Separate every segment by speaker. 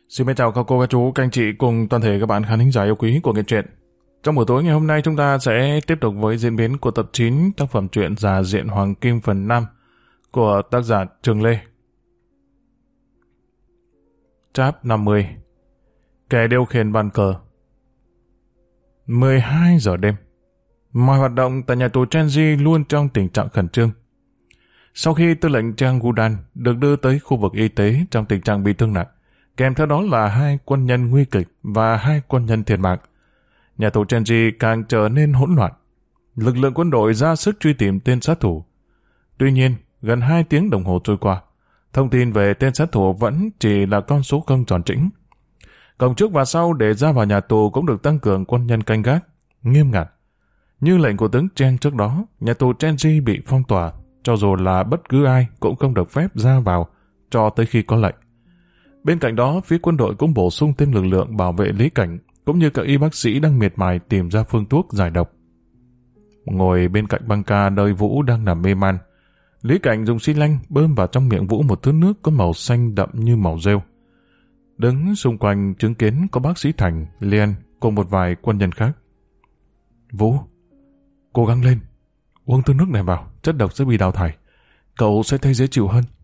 Speaker 1: Xin chào các cô, các chú, các anh chị cùng toàn thể các bạn khán thính giả yêu quý của Nghe Truyện. Trong buổi tối ngày hôm nay chúng ta sẽ tiếp tục với diễn biến của tập 9 tác phẩm truyện Già Diện Hoàng Kim phần 5 của tác giả Trường Lê. Chap 50. Kẻ điều khiển bàn cờ. 12 giờ đêm. Mọi hoạt động tại nhà tù Chenji luôn trong tình trạng khẩn trương. Sau khi tư lệnh Trang Gudan được đưa tới khu vực y tế trong tình trạng bị thương nặng, kèm theo đó là 2 quân nhân nguy kịch và 2 quân nhân thiệt mạng, nhà tù Chenji càng trở nên hỗn loạn. Lực lượng quân đội ra sức truy tìm tên sát thủ. Tuy nhiên, gần 2 tiếng đồng hồ trôi qua, thông tin về tên sát thủ vẫn chỉ là con số không tròn chỉnh. Cổng trước và sau để ra vào nhà tù cũng được tăng cường quân nhân canh gác nghiêm ngặt. Như lệnh của tướng Chen trước đó, nhà tù Chenji bị phong tỏa, cho dù là bất cứ ai cũng không được phép ra vào cho tới khi có lệnh. Bên cạnh đó, phía quân đội cũng bổ sung thêm lực lượng bảo vệ Lý Cảnh, cũng như các y bác sĩ đang miệt mài tìm ra phương thuốc giải độc. Ngồi bên cạnh băng ca nơi Vũ đang nằm mê man, Lý Cảnh dùng xi lanh bơm vào trong miệng Vũ một thứ nước có màu xanh đậm như màu rêu. Đứng xung quanh chứng kiến có bác sĩ Thành, Liên cùng một vài quân nhân khác. Vũ, cố gắng lên, uống thứ nước này vào, chất độc sẽ bị đào thải, cậu sẽ thấy dễ chịu hơn.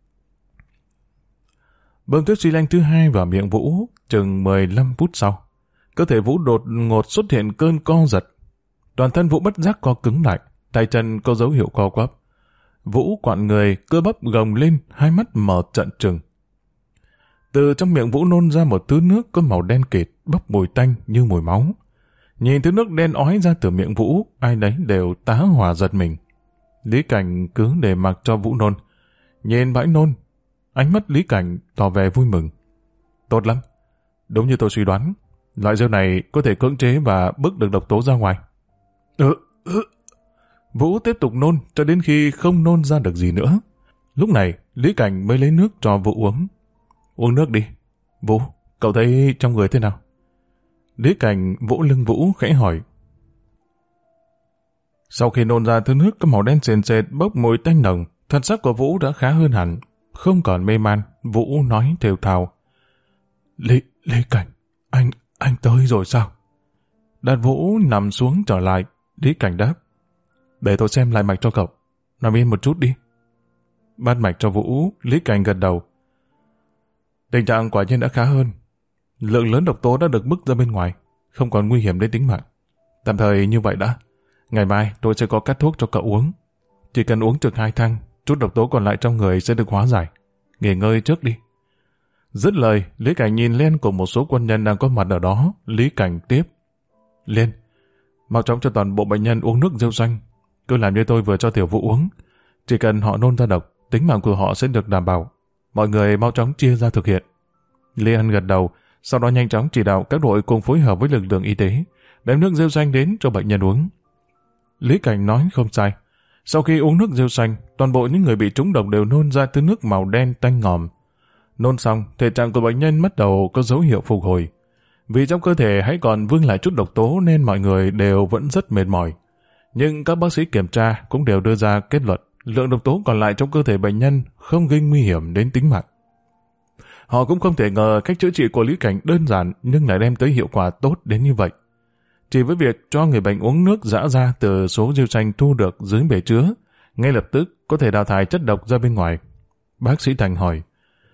Speaker 1: Bơm thuốc xi lanh thứ 2 vào miệng Vũ, chừng 15 phút sau, cơ thể Vũ đột ngột xuất hiện cơn co giật. Toàn thân Vũ bất giác co cứng lại, tay chân có dấu hiệu co quắp. Vũ quặn người, cơ bắp gồng lên, hai mắt mở trợn trừng. Từ trong miệng Vũ nôn ra một thứ nước có màu đen kịt, bốc mùi tanh như mùi máu. Nhìn thứ nước đen ói ra từ miệng Vũ, ai nấy đều tá hỏa giật mình. Lý Cảnh cứ để mặc cho Vũ nôn. Nhìn bãi nôn, ánh mắt Lý Cảnh tỏ vẻ vui mừng. Tốt lắm, đúng như tôi suy đoán, loại rượu này có thể cưỡng chế và bức được độc tố ra ngoài. Vũ tiếp tục nôn cho đến khi không nôn ra được gì nữa. Lúc này, Lý Cảnh mới lấy nước cho Vũ uống. Uống nước đi. Vũ, cậu thấy trong người thế nào? Lý Cảnh vỗ lưng Vũ khẽ hỏi. Sau khi nôn ra thứ nước có màu đen sền sệt bốc mùi tanh nồng, thần sắc của Vũ đã khá hơn hẳn. Không còn mê man, Vũ nói thều thào. Lý Cảnh, anh tới rồi sao? Đặt Vũ nằm xuống trở lại, Lý Cảnh đáp. Để tôi xem lại mạch cho cậu, nằm yên một chút đi. Bắt mạch cho Vũ, Lý Cảnh gật đầu. Tình trạng quả nhiên đã khá hơn. Lượng lớn độc tố đã được bức ra bên ngoài, không còn nguy hiểm đến tính mạng. Tạm thời như vậy đã. Ngày mai tôi sẽ có cắt thuốc cho cậu uống. Chỉ cần uống trực 2 thang, chút độc tố còn lại trong người sẽ được hóa giải. Nghỉ ngơi trước đi. Dứt lời, Lý Cảnh nhìn Liên cùng một số quân nhân đang có mặt ở đó. Lý Cảnh tiếp. Liên, mau chóng cho toàn bộ bệnh nhân uống nước rêu xanh. Cứ làm như tôi vừa cho Tiểu Vũ uống. Chỉ cần họ nôn ra độc, tính mạng của họ sẽ được đảm bảo. Mọi người mau chóng chia ra thực hiện. Liên gật đầu, sau đó nhanh chóng chỉ đạo các đội cùng phối hợp với lực lượng y tế, đem nước rêu xanh đến cho bệnh nhân uống. Lý Cảnh nói không sai. Sau khi uống nước rêu xanh, toàn bộ những người bị trúng độc đều nôn ra thứ nước màu đen tanh ngòm. Nôn xong, thể trạng của bệnh nhân bắt đầu có dấu hiệu phục hồi. Vì trong cơ thể hãy còn vương lại chút độc tố nên mọi người đều vẫn rất mệt mỏi. Nhưng các bác sĩ kiểm tra cũng đều đưa ra kết luận lượng độc tố còn lại trong cơ thể bệnh nhân không gây nguy hiểm đến tính mạng. Họ cũng không thể ngờ cách chữa trị của Lý Cảnh đơn giản nhưng lại đem tới hiệu quả tốt đến như vậy. Chỉ với việc cho người bệnh uống nước giã ra từ số rêu xanh thu được dưới bể chứa, ngay lập tức có thể đào thải chất độc ra bên ngoài. Bác sĩ Thành hỏi,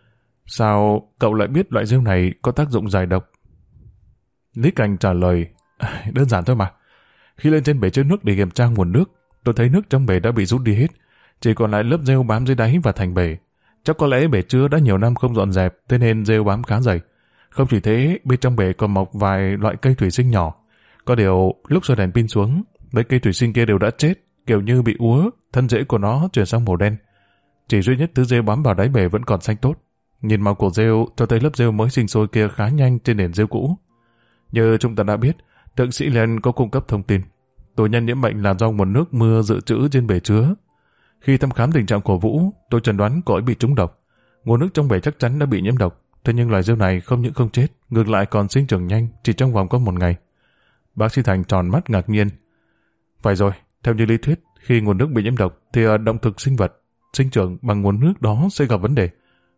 Speaker 1: sao cậu lại biết loại rêu này có tác dụng giải độc? Lý Cảnh trả lời, đơn giản thôi mà. Khi lên trên bể chứa nước để kiểm tra nguồn nước, tôi thấy nước trong bể đã bị rút đi hết, chỉ còn lại lớp rêu bám dưới đáy và thành bể. Chắc có lẽ bể chứa đã nhiều năm không dọn dẹp, thế nên rêu bám khá dày. Không chỉ thế, bên trong bể còn mọc vài loại cây thủy sinh nhỏ. Có điều, lúc soi đèn pin xuống, mấy cây thủy sinh kia đều đã chết, kiểu như bị úa, thân rễ của nó chuyển sang màu đen. Chỉ duy nhất thứ rêu bám vào đáy bể vẫn còn xanh tốt. Nhìn màu của rêu cho thấy lớp rêu mới sinh sôi kia khá nhanh trên nền rêu cũ. Như chúng ta đã biết, thượng sĩ Len có cung cấp thông tin. Tù nhân nhiễm bệnh là do nguồn nước mưa dự trữ trên bể chứa. Khi thăm khám tình trạng của Vũ, tôi chẩn đoán cậu ấy bị trúng độc. Nguồn nước trong bể chắc chắn đã bị nhiễm độc. Thế nhưng loài rêu này không những không chết, ngược lại còn sinh trưởng nhanh, chỉ trong vòng có 1 ngày. Bác sĩ Thành tròn mắt ngạc nhiên. Phải rồi, theo như lý thuyết, khi nguồn nước bị nhiễm độc, thì động thực sinh vật sinh trưởng bằng nguồn nước đó sẽ gặp vấn đề.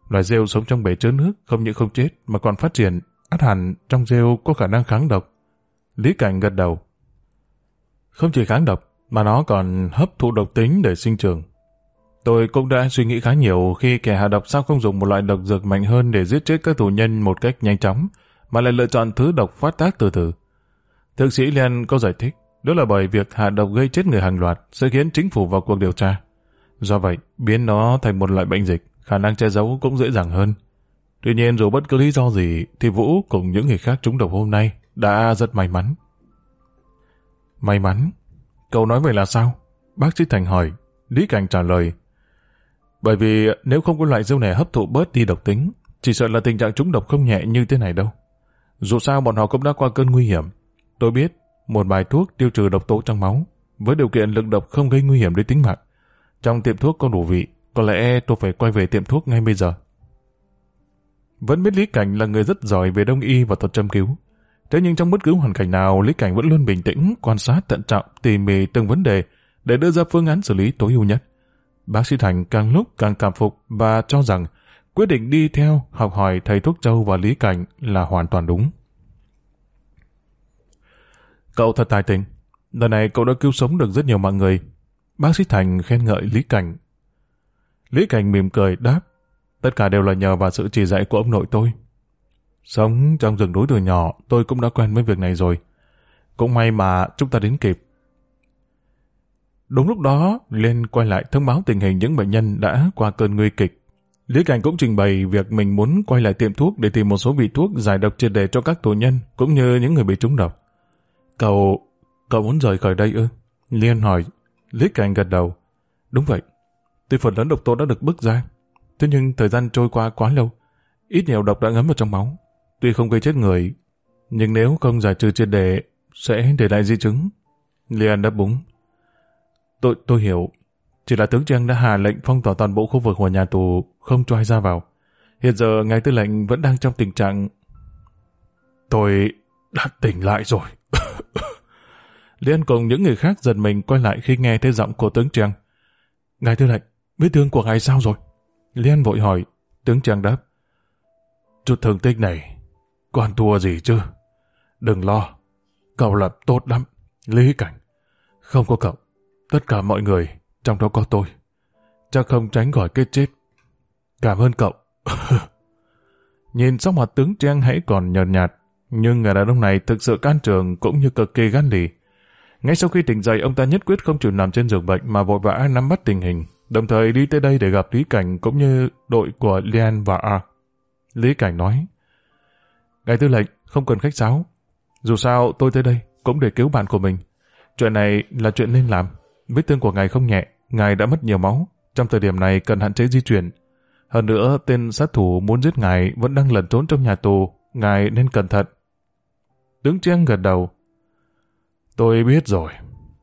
Speaker 1: Loài rêu sống trong bể chứa nước không những không chết mà còn phát triển, ắt hẳn trong rêu có khả năng kháng độc. Lý Cảnh gật đầu. Không chỉ kháng độc, mà nó còn hấp thụ độc tính để sinh trưởng. Tôi cũng đã suy nghĩ khá nhiều khi kẻ hạ độc sao không dùng một loại độc dược mạnh hơn để giết chết các tù nhân một cách nhanh chóng, mà lại lựa chọn thứ độc phát tác từ từ. Thượng sĩ Liên có giải thích, đó là bởi việc hạ độc gây chết người hàng loạt sẽ khiến chính phủ vào cuộc điều tra. Do vậy, biến nó thành một loại bệnh dịch, khả năng che giấu cũng dễ dàng hơn. Tuy nhiên dù bất cứ lý do gì, thì Vũ cùng những người khác trúng độc hôm nay đã rất may mắn. May mắn? Cậu nói vậy là sao? Bác sĩ Thành hỏi. Lý Cảnh trả lời. Bởi vì nếu không có loại rêu này hấp thụ bớt đi độc tính, chỉ sợ là tình trạng trúng độc không nhẹ như thế này đâu. Dù sao bọn họ cũng đã qua cơn nguy hiểm. Tôi biết một bài thuốc tiêu trừ độc tố trong máu, với điều kiện lượng độc không gây nguy hiểm đến tính mạng. Trong tiệm thuốc có đủ vị, có lẽ tôi phải quay về tiệm thuốc ngay bây giờ. Vẫn biết Lý Cảnh là người rất giỏi về đông y và thuật châm cứu. Thế nhưng trong bất cứ hoàn cảnh nào, Lý Cảnh vẫn luôn bình tĩnh, quan sát thận trọng, tỉ mỉ từng vấn đề để đưa ra phương án xử lý tối ưu nhất. Bác sĩ Thành càng lúc càng cảm phục và cho rằng quyết định đi theo học hỏi thầy thuốc Châu và Lý Cảnh là hoàn toàn đúng. Cậu thật tài tình. Lần này cậu đã cứu sống được rất nhiều mạng người. Bác sĩ Thành khen ngợi Lý Cảnh. Lý Cảnh mỉm cười đáp, tất cả đều là nhờ vào sự chỉ dạy của ông nội tôi. Sống trong rừng núi từ nhỏ, tôi cũng đã quen với việc này rồi. Cũng may mà chúng ta đến kịp. Đúng lúc đó, Liên quay lại thông báo tình hình những bệnh nhân đã qua cơn nguy kịch. Lý Cảnh cũng trình bày việc mình muốn quay lại tiệm thuốc để tìm một số vị thuốc giải độc triệt để cho các tù nhân, cũng như những người bị trúng độc. Cậu muốn rời khỏi đây ư? Liên hỏi. Lý Cảnh gật đầu. Đúng vậy. Tuy phần lớn độc tố đã được bức ra, thế nhưng thời gian trôi qua quá lâu, ít nhiều độc đã ngấm vào trong máu. Tuy không gây chết người, nhưng nếu không giải trừ triệt để sẽ để lại di chứng. Liên đáp búng. Tôi hiểu. Chỉ là tướng Trang đã hạ lệnh phong tỏa toàn bộ khu vực của nhà tù, không cho ai ra vào. Hiện giờ ngài tư lệnh vẫn đang trong tình trạng... Tôi đã tỉnh lại rồi. Liên cùng những người khác giật mình quay lại khi nghe thấy giọng của tướng Trang. Ngài tư lệnh, vết thương của ngài sao rồi? Liên vội hỏi. Tướng Trang đáp. Chút thương tích này, còn thua gì chứ? Đừng lo, cậu làm tốt lắm. Lý Cảnh, không có cậu, tất cả mọi người, trong đó có tôi, chắc không tránh khỏi cái chết. Cảm ơn cậu. Nhìn sắc mặt tướng Trang hãy còn nhợt nhạt, nhưng người đàn ông này thực sự can trường cũng như cực kỳ gan lì. Ngay sau khi tỉnh dậy, ông ta nhất quyết không chịu nằm trên giường bệnh mà vội vã nắm bắt tình hình, đồng thời đi tới đây để gặp Lý Cảnh cũng như đội của Lian và A. Lý Cảnh nói, ngài tư lệnh không cần khách sáo, dù sao tôi tới đây cũng để cứu bạn của mình. Chuyện này là chuyện nên làm. Vết thương của ngài không nhẹ, ngài đã mất nhiều máu, trong thời điểm này cần hạn chế di chuyển. Hơn nữa, tên sát thủ muốn giết ngài vẫn đang lẩn trốn trong nhà tù, ngài nên cẩn thận. Tướng Trang gật đầu. Tôi biết rồi.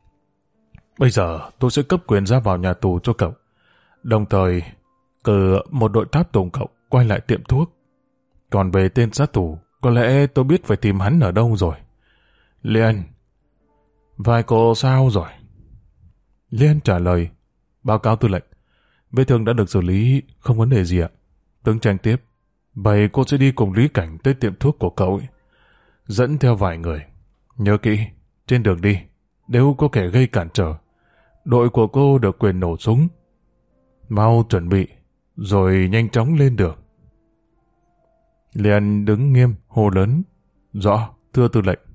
Speaker 1: Bây giờ tôi sẽ cấp quyền ra vào nhà tù cho cậu, đồng thời cử một đội tháp tùng cậu quay lại tiệm thuốc. Còn về tên sát thủ, có lẽ tôi biết phải tìm hắn ở đâu rồi. Liên, vai cô sao rồi? Liên trả lời, báo cáo tư lệnh, vết thương đã được xử lý, không vấn đề gì ạ. Tướng Trang tiếp, vậy cô sẽ đi cùng Lý Cảnh tới tiệm thuốc của cậu ấy, dẫn theo vài người. Nhớ kỹ, trên đường đi, nếu có kẻ gây cản trở, đội của cô được quyền nổ súng. Mau chuẩn bị, rồi nhanh chóng lên đường. Liên đứng nghiêm, hô lớn. Rõ, thưa tư lệnh.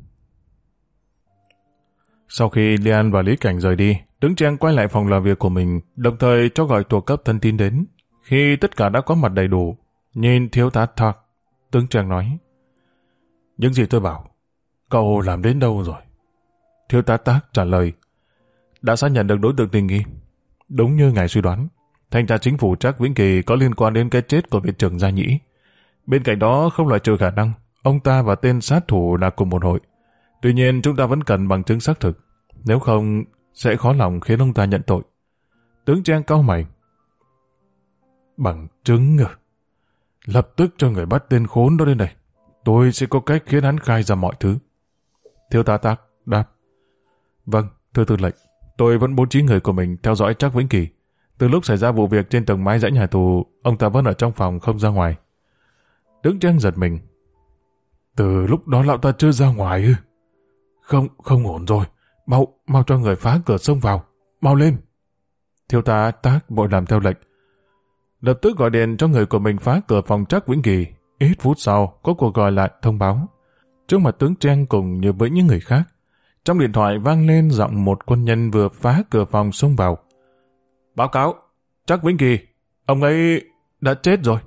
Speaker 1: Sau khi Liên và Lý Cảnh rời đi, tướng Trang quay lại phòng làm việc của mình, đồng thời cho gọi thuộc cấp thân tín đến. Khi tất cả đã có mặt đầy đủ, nhìn thiếu tá Thạc, tướng Trang nói, những gì tôi bảo, cậu làm đến đâu rồi? Thiếu tá Thạc trả lời, đã xác nhận được đối tượng tình nghi. Đúng như ngài suy đoán, thanh tra chính phủ Trác Vĩnh Kỳ có liên quan đến cái chết của viện trưởng Gia Nhĩ. Bên cạnh đó không loại trừ khả năng ông ta và tên sát thủ là cùng một hội. Tuy nhiên chúng ta vẫn cần bằng chứng xác thực, nếu không sẽ khó lòng khiến ông ta nhận tội. Tướng Trang cau mày. Bằng chứng à? Lập tức cho người bắt tên khốn đó lên đây. Tôi sẽ có cách khiến hắn khai ra mọi thứ. Thiếu tá Thạc đáp. Vâng, thưa tư lệnh, tôi vẫn bố trí người của mình theo dõi Trác Vĩnh Kỳ. Từ lúc xảy ra vụ việc trên tầng mái dãy nhà tù, ông ta vẫn ở trong phòng không ra ngoài. Tướng Trang giật mình. Từ lúc đó lão ta chưa ra ngoài ư? Không ổn rồi. Mau cho người phá cửa xông vào. Mau lên. Thiếu tá Tác vội làm theo lệnh. Lập tức gọi điện cho người của mình phá cửa phòng Trác Vĩnh Kỳ. Ít phút sau, có cuộc gọi lại thông báo. Trước mặt tướng Trang cùng như với những người khác, trong điện thoại vang lên giọng một quân nhân vừa phá cửa phòng xông vào. Báo cáo, Trác Vĩnh Kỳ, ông ấy đã chết rồi.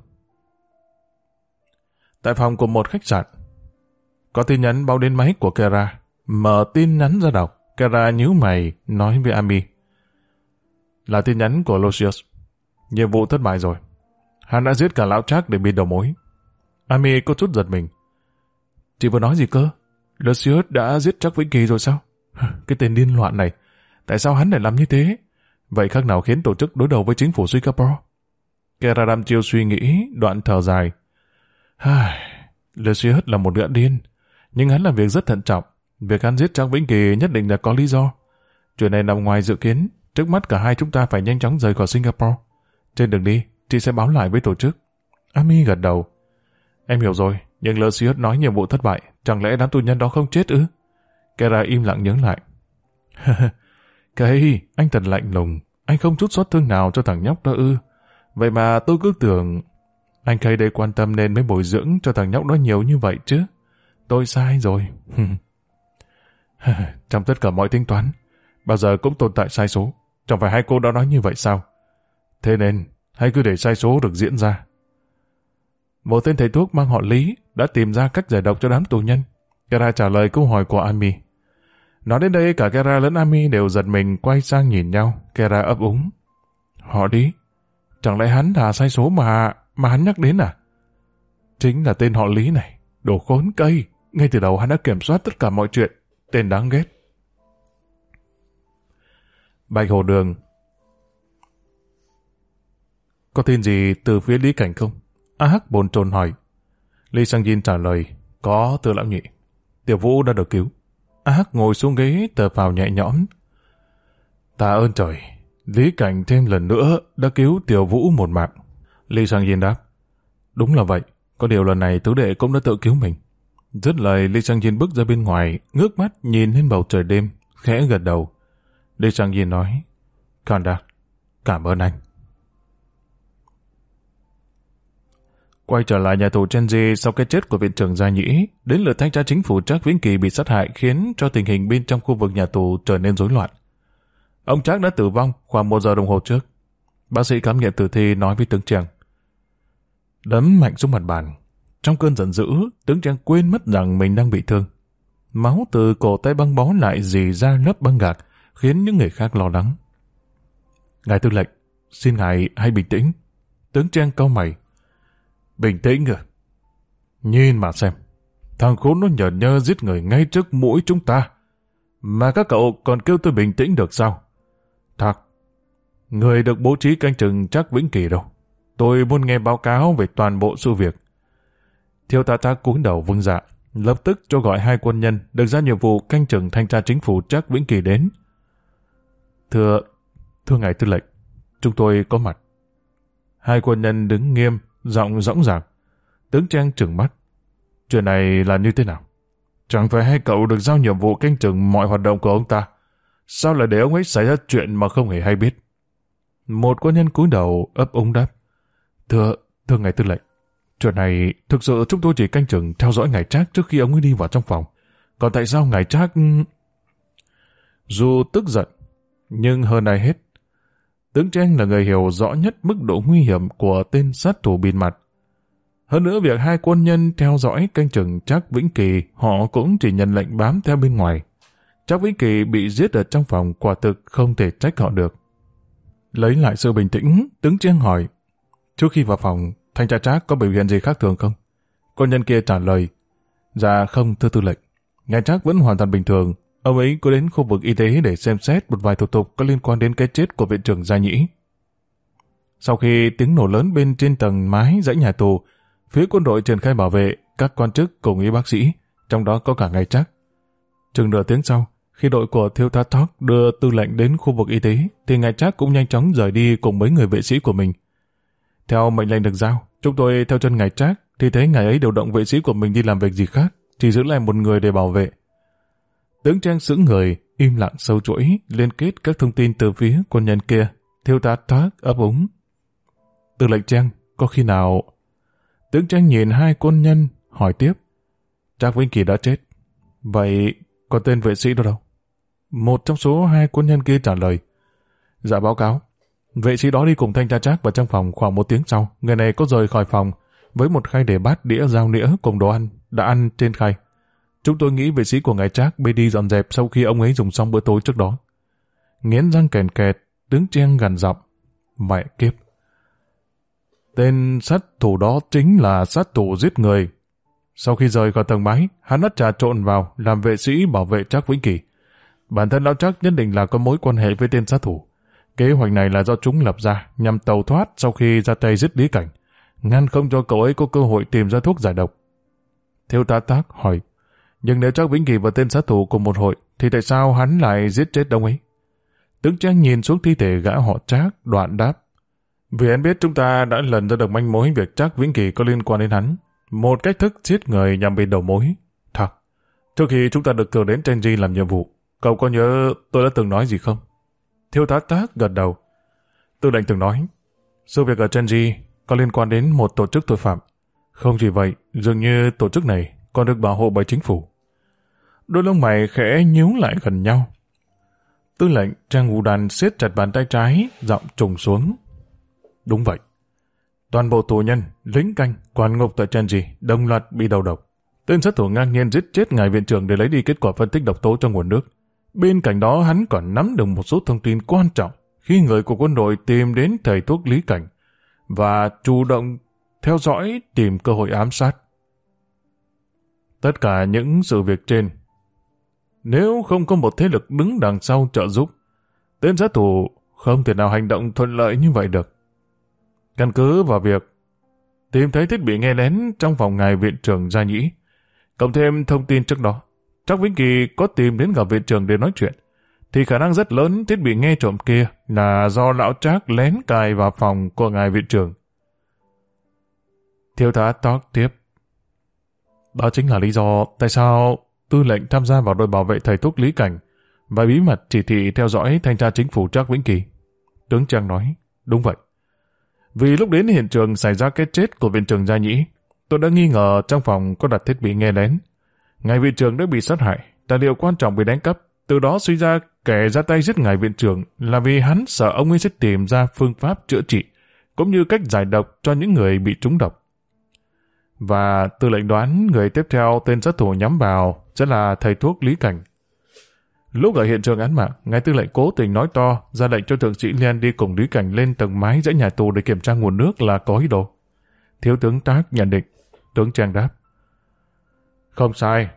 Speaker 1: Tại phòng của một khách sạn, có tin nhắn báo đến máy của Kera. Mở tin nhắn ra đọc, Kera nhíu mày nói với Ami. Là tin nhắn của Lucius. Nhiệm vụ thất bại rồi. Hắn đã giết cả lão Trác để bịt đầu mối. Ami có chút giật mình. Chị vừa nói gì cơ? Lucius đã giết Trác Vĩnh Kỳ rồi sao? Cái tên điên loạn này, tại sao hắn lại làm như thế? Vậy khác nào khiến tổ chức đối đầu với chính phủ Singapore? Kera đăm chiêu suy nghĩ, đoạn thở dài. Lucius là một gã điên, nhưng hắn làm việc rất thận trọng. Việc hắn giết Trác Vĩnh Kỳ nhất định là có lý do. Chuyện này nằm ngoài dự kiến. Trước mắt cả hai chúng ta phải nhanh chóng rời khỏi Singapore. Trên đường đi, chị sẽ báo lại với tổ chức. Ami gật đầu. Em hiểu rồi, nhưng Lucius nói nhiệm vụ thất bại. Chẳng lẽ đám tù nhân đó không chết ư? Kera im lặng nhớ lại. Cây, anh thật lạnh lùng. Anh không chút xót thương nào cho thằng nhóc đó ư? Vậy mà tôi cứ tưởng anh Cây đây quan tâm nên mới bồi dưỡng cho thằng nhóc đó nhiều như vậy chứ. Tôi sai rồi. Trong tất cả mọi tính toán, bao giờ cũng tồn tại sai số. Chẳng phải hai cô đã nói như vậy sao? Thế nên, hãy cứ để sai số được diễn ra. Một tên thầy thuốc mang họ Lý đã tìm ra cách giải độc cho đám tù nhân. Kera trả lời câu hỏi của Ami. Nói đến đây, cả Kera lẫn Ami đều giật mình quay sang nhìn nhau. Kera ấp úng. Họ Lý? Chẳng lẽ hắn là sai số mà hắn nhắc đến à? Chính là tên họ Lý này. Đồ khốn cây. Ngay từ đầu hắn đã kiểm soát tất cả mọi chuyện. Tên đáng ghét. Bạch Hồ Đường. Có tin gì từ phía Lý Cảnh không? A Hắc bồn chồn hỏi. Lý Sang Jin trả lời. Có, thưa lão nhị. Tiểu Vũ đã được cứu. A Hắc ngồi xuống ghế thở phào nhẹ nhõm. Tạ ơn trời. Lý Cảnh thêm lần nữa đã cứu Tiểu Vũ một mạng. Lý Sang Jin đáp. Đúng là vậy. Có điều lần này tứ đệ cũng đã tự cứu mình. Dứt lời, Lý Sang Jin bước ra bên ngoài, ngước mắt nhìn lên bầu trời đêm, khẽ gật đầu. Lý Sang Jin nói. Conrad, cảm ơn anh. Quay trở lại nhà tù Chenji sau cái chết của viện trưởng Gia Nhĩ, đến lượt thanh tra chính phủ Trác Vĩnh Kỳ bị sát hại khiến cho tình hình bên trong khu vực nhà tù trở nên rối loạn. Ông Trác đã tử vong khoảng 1 giờ đồng hồ trước. Bác sĩ khám nghiệm tử thi nói với tướng Trang. Đấm mạnh xuống mặt bàn. Trong cơn giận dữ, tướng Trang quên mất rằng mình đang bị thương. Máu từ cổ tay băng bó lại rỉ ra lớp băng gạc, khiến những người khác lo lắng. Ngài tư lệnh, xin ngài hãy bình tĩnh. Tướng Trang cau mày. Bình tĩnh à? Nhìn mà xem, thằng khốn nó nhởn nhơ giết người ngay trước mũi chúng ta. Mà các cậu còn kêu tôi bình tĩnh được sao? Thật, người được bố trí canh chừng Trác Vĩnh Kỳ đâu. Tôi muốn nghe báo cáo về toàn bộ sự việc. Thiếu tá Tác cúi đầu vâng dạ, lập tức cho gọi 2 quân nhân được ra nhiệm vụ canh chừng thanh tra chính phủ Trác Vĩnh Kỳ đến. Thưa ngài tư lệnh, chúng tôi có mặt. 2 quân nhân đứng nghiêm, giọng dõng dạc. Tướng Trang trừng mắt. Chuyện này là như thế nào? Chẳng phải 2 cậu được giao nhiệm vụ canh chừng mọi hoạt động của ông ta? Sao lại để ông ấy xảy ra chuyện mà không hề hay biết? Một quân nhân cúi đầu ấp úng đáp. Thưa ngài tư lệnh, chuyện này thực sự chúng tôi chỉ canh chừng theo dõi ngài Trác trước khi ông ấy đi vào trong phòng. Còn tại sao ngài Trác... Dù tức giận, nhưng hơn ai hết, tướng Trang là người hiểu rõ nhất mức độ nguy hiểm của tên sát thủ bịt mặt. Hơn nữa việc 2 quân nhân theo dõi canh chừng Trác Vĩnh Kỳ, họ cũng chỉ nhận lệnh bám theo bên ngoài. Trác Vĩnh Kỳ bị giết ở trong phòng quả thực không thể trách họ được. Lấy lại sự bình tĩnh, tướng Trang hỏi. Trước khi vào phòng, thanh tra Trác có biểu hiện gì khác thường không? Quân nhân kia trả lời. Dạ không, thưa tư lệnh. Ngài Trác vẫn hoàn toàn bình thường. Ông ấy có đến khu vực y tế để xem xét một vài thủ tục có liên quan đến cái chết của viện trưởng Gia Nhĩ. Sau khi tiếng nổ lớn bên trên tầng mái dãy nhà tù, phía quân đội triển khai bảo vệ các quan chức cùng y bác sĩ, trong đó có cả ngài Trác. Chừng nửa tiếng sau, Khi đội của thiếu tá Talk đưa tư lệnh đến khu vực y tế, thì ngài Trác cũng nhanh chóng rời đi cùng mấy người vệ sĩ của mình. Theo mệnh lệnh được giao, chúng tôi theo chân ngài Trác, thì thấy ngài ấy điều động vệ sĩ của mình đi làm việc gì khác, chỉ giữ lại một người để bảo vệ. Tướng Trang sững người, im lặng sâu chuỗi, liên kết các thông tin từ phía quân nhân kia. Thiếu tá Talk ấp úng. Tư lệnh Trang, có khi nào... Tướng Trang nhìn hai quân nhân, hỏi tiếp. Trác Vĩnh Kỳ đã chết. Vậy còn tên vệ sĩ đó đâu? Một trong số hai quân nhân kia trả lời. Dạ báo cáo. Vệ sĩ đó đi cùng thanh tra Trác vào trong phòng khoảng 1 tiếng sau. Người này có rời khỏi phòng với một khay để bát đĩa dao nĩa cùng đồ ăn đã ăn trên khay. Chúng tôi nghĩ vệ sĩ của ngài Trác bê đi dọn dẹp sau khi ông ấy dùng xong bữa tối trước đó. Nghiến răng kèn kẹt, tướng Trang gằn giọng. Mẹ kiếp. Tên sát thủ đó chính là sát thủ giết người. Sau khi rời khỏi tầng mái, hắn đã trà trộn vào làm vệ sĩ bảo vệ Trác Vĩnh Kỳ. Bản thân lão Trác nhất định là có mối quan hệ với tên sát thủ. Kế hoạch này là do chúng lập ra nhằm tẩu thoát sau khi ra tay giết Lý Cảnh, ngăn không cho cậu ấy có cơ hội tìm ra thuốc giải độc. Thiếu tá Tác hỏi, nhưng nếu Trác Vĩnh Kỳ và tên sát thủ cùng một hội, thì tại sao hắn lại giết chết ông ấy? Tướng Trang nhìn xuống thi thể gã họ Trác, đoạn đáp. Vì anh biết chúng ta đã lần ra được manh mối việc Trác Vĩnh Kỳ có liên quan đến hắn. Một cách thức giết người nhằm bị đầu mối. Thật, trước khi chúng ta được cử đến Tenji làm nhiệm vụ, cậu có nhớ tôi đã từng nói gì không? Thiếu tá Tác gật đầu. Tư lệnh từng nói, sự việc ở Tenji có liên quan đến một tổ chức tội phạm. Không chỉ vậy, dường như tổ chức này còn được bảo hộ bởi chính phủ. Đôi lông mày khẽ nhíu lại gần nhau. Tư lệnh Trang Ngũ Đàn siết chặt bàn tay trái, giọng trùng xuống. Đúng vậy. Toàn bộ tù nhân, lính canh, quản ngục tại Tenji đồng loạt bị đầu độc. Tên sát thủ ngang nhiên giết chết ngài viện trưởng để lấy đi kết quả phân tích độc tố trong nguồn nước. Bên cạnh đó hắn còn nắm được một số thông tin quan trọng khi người của quân đội tìm đến thầy thuốc Lý Cảnh và chủ động theo dõi tìm cơ hội ám sát. Tất cả những sự việc trên, nếu không có một thế lực đứng đằng sau trợ giúp, tên sát thủ không thể nào hành động thuận lợi như vậy được. Căn cứ vào việc tìm thấy thiết bị nghe lén trong phòng ngài viện trưởng Gia Nhĩ, cộng thêm thông tin trước đó, Trác Vĩnh Kỳ có tìm đến gặp viện trưởng để nói chuyện, thì khả năng rất lớn thiết bị nghe trộm kia là do lão Trác lén cài vào phòng của ngài viện trưởng. Thiếu tá Talk tiếp. Đó chính là lý do tại sao tư lệnh tham gia vào đội bảo vệ thầy thuốc Lý Cảnh và bí mật chỉ thị theo dõi thanh tra chính phủ Trác Vĩnh Kỳ. Tướng Trang nói, đúng vậy. Vì lúc đến hiện trường xảy ra cái chết của viện trưởng Gia Nhĩ, tôi đã nghi ngờ trong phòng có đặt thiết bị nghe lén. Ngài viện trưởng đã bị sát hại, tài liệu quan trọng bị đánh cắp, từ đó suy ra kẻ ra tay giết ngài viện trưởng là vì hắn sợ ông ấy sẽ tìm ra phương pháp chữa trị, cũng như cách giải độc cho những người bị trúng độc. Và tư lệnh đoán người tiếp theo tên sát thủ nhắm vào sẽ là thầy thuốc Lý Cảnh. Lúc ở hiện trường án mạng, ngài tư lệnh cố tình nói to, ra lệnh cho thượng sĩ Liên đi cùng Lý Cảnh lên tầng mái dãy nhà tù để kiểm tra nguồn nước là có ý đồ. Thiếu tướng Tác nhận định. Tướng Trang đáp. Không sai.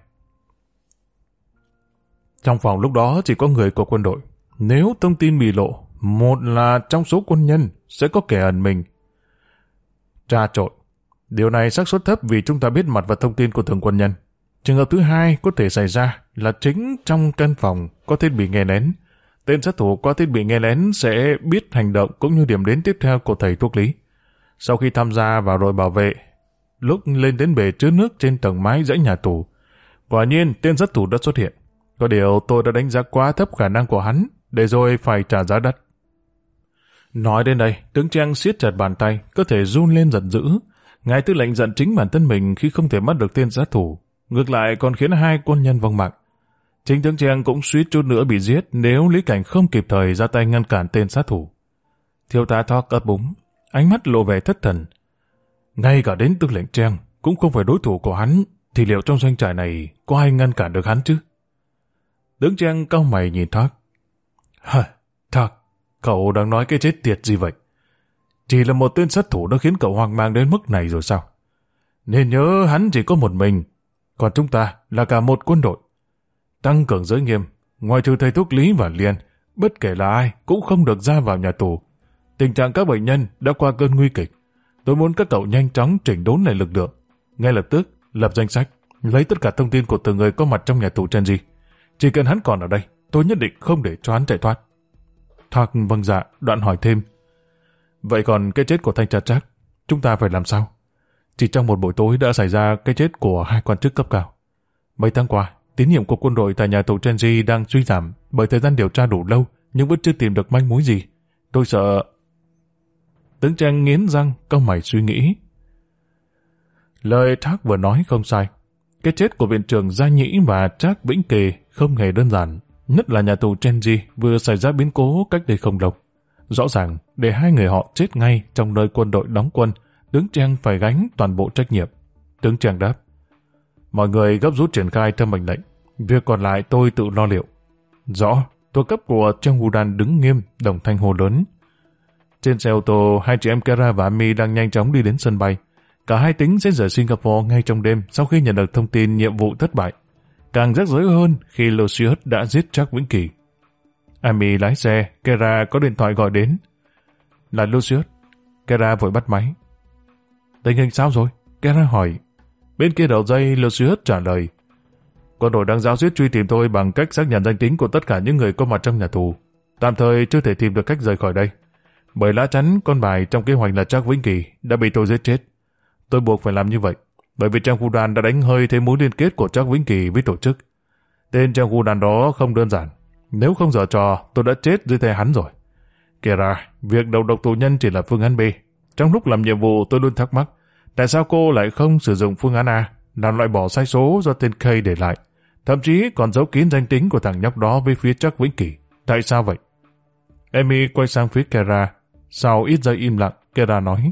Speaker 1: Trong phòng lúc đó chỉ có người của quân đội. Nếu thông tin bị lộ, một là trong số quân nhân sẽ có kẻ ẩn mình tra trộn. Điều này xác suất thấp vì chúng ta biết mặt và thông tin của từng quân nhân. Trường hợp thứ hai có thể xảy ra là chính trong căn phòng có thiết bị nghe lén. Tên sát thủ qua thiết bị nghe lén sẽ biết hành động cũng như điểm đến tiếp theo của thầy thuốc Lý. Sau khi tham gia vào đội bảo vệ, lúc lên đến bể chứa nước trên tầng mái dãy nhà tù, quả nhiên tên sát thủ đã xuất hiện. Có điều tôi đã đánh giá quá thấp khả năng của hắn, để rồi phải trả giá đắt. Nói đến đây, tướng Trang siết chặt bàn tay, cơ thể run lên giận dữ. Ngài tư lệnh giận chính bản thân mình khi không thể bắt được tên sát thủ, ngược lại còn khiến hai quân nhân vong mạng. Chính tướng Trang cũng suýt chút nữa bị giết nếu Lý Cảnh không kịp thời ra tay ngăn cản tên sát thủ. Thiếu tá Talk ấp úng, ánh mắt lộ vẻ thất thần. Ngay cả đến tư lệnh Trang cũng không phải đối thủ của hắn, thì liệu trong doanh trại này có ai ngăn cản được hắn chứ? Tướng Trang cau mày nhìn Talk. Talk, cậu đang nói cái chết tiệt gì vậy? Chỉ là một tên sát thủ đã khiến cậu hoang mang đến mức này rồi sao? Nên nhớ hắn chỉ có một mình, còn chúng ta là cả một quân đội. Tăng cường giới nghiêm, ngoài trừ thầy thuốc Lý và Liên, bất kể là ai cũng không được ra vào nhà tù. Tình trạng các bệnh nhân đã qua cơn nguy kịch. Tôi muốn các cậu nhanh chóng chỉnh đốn lại lực lượng. Ngay lập tức, lập danh sách, lấy tất cả thông tin của từng người có mặt trong nhà tù Tenji. Chỉ cần hắn còn ở đây, tôi nhất định không để cho hắn chạy thoát. Thạc vâng dạ, đoạn hỏi thêm. Vậy còn cái chết của thanh tra Trác, chúng ta phải làm sao? Chỉ trong một buổi tối đã xảy ra cái chết của 2 quan chức cấp cao. Mấy tháng qua, tín nhiệm của quân đội tại nhà tù Chenji đang suy giảm bởi thời gian điều tra đủ lâu nhưng vẫn chưa tìm được manh mối gì. Tôi sợ... Tướng Trang nghiến răng, cau mày suy nghĩ. Lời Thác vừa nói không sai. Cái chết của viện trưởng Gia Nhĩ và Trác Vĩnh Kỳ không hề đơn giản, nhất là nhà tù Chenji vừa xảy ra biến cố cách đây không lâu. Rõ ràng, để 2 người họ chết ngay trong nơi quân đội đóng quân, tướng Trang phải gánh toàn bộ trách nhiệm. Tướng Trang đáp, mọi người gấp rút triển khai theo mệnh lệnh, việc còn lại tôi tự lo liệu. Rõ, thuộc cấp của Trang Woo-dan đứng nghiêm, đồng thanh hô lớn. Trên xe ô tô, 2 chị em Kara và Ami đang nhanh chóng đi đến sân bay. Cả hai tính sẽ rời Singapore ngay trong đêm sau khi nhận được thông tin nhiệm vụ thất bại. Càng rắc rối hơn khi Lucius đã giết Trác Vĩnh Kỳ. Ami lái xe, Kara có điện thoại gọi đến. Là Lucius. Kara vội bắt máy. Tình hình sao rồi? Kara hỏi. Bên kia đầu dây, Lucius trả lời. Quân đội đang giáo diết truy tìm tôi bằng cách xác nhận danh tính của tất cả những người có mặt trong nhà tù. Tạm thời chưa thể tìm được cách rời khỏi đây. Bởi lá chắn con bài trong kế hoạch là Trác Vĩnh Kỳ đã bị tôi giết chết. Tôi buộc phải làm như vậy, bởi vì Trang Woo-dan đã đánh hơi thêm mối liên kết của Trác Vĩnh Kỳ với tổ chức. Tên Trang Woo-dan đó không đơn giản. Nếu không giở trò, tôi đã chết dưới tay hắn rồi. Kể ra, việc đầu độc tù nhân chỉ là phương án B. Trong lúc làm nhiệm vụ tôi luôn thắc mắc, tại sao cô lại không sử dụng phương án A, làm loại bỏ sai số do tên K để lại, thậm chí còn giấu kín danh tính của thằng nhóc đó với phía Trác Vĩnh Kỳ. Tại sao vậy? Amy quay sang phía Kera. Sau ít giây im lặng, Kera nói,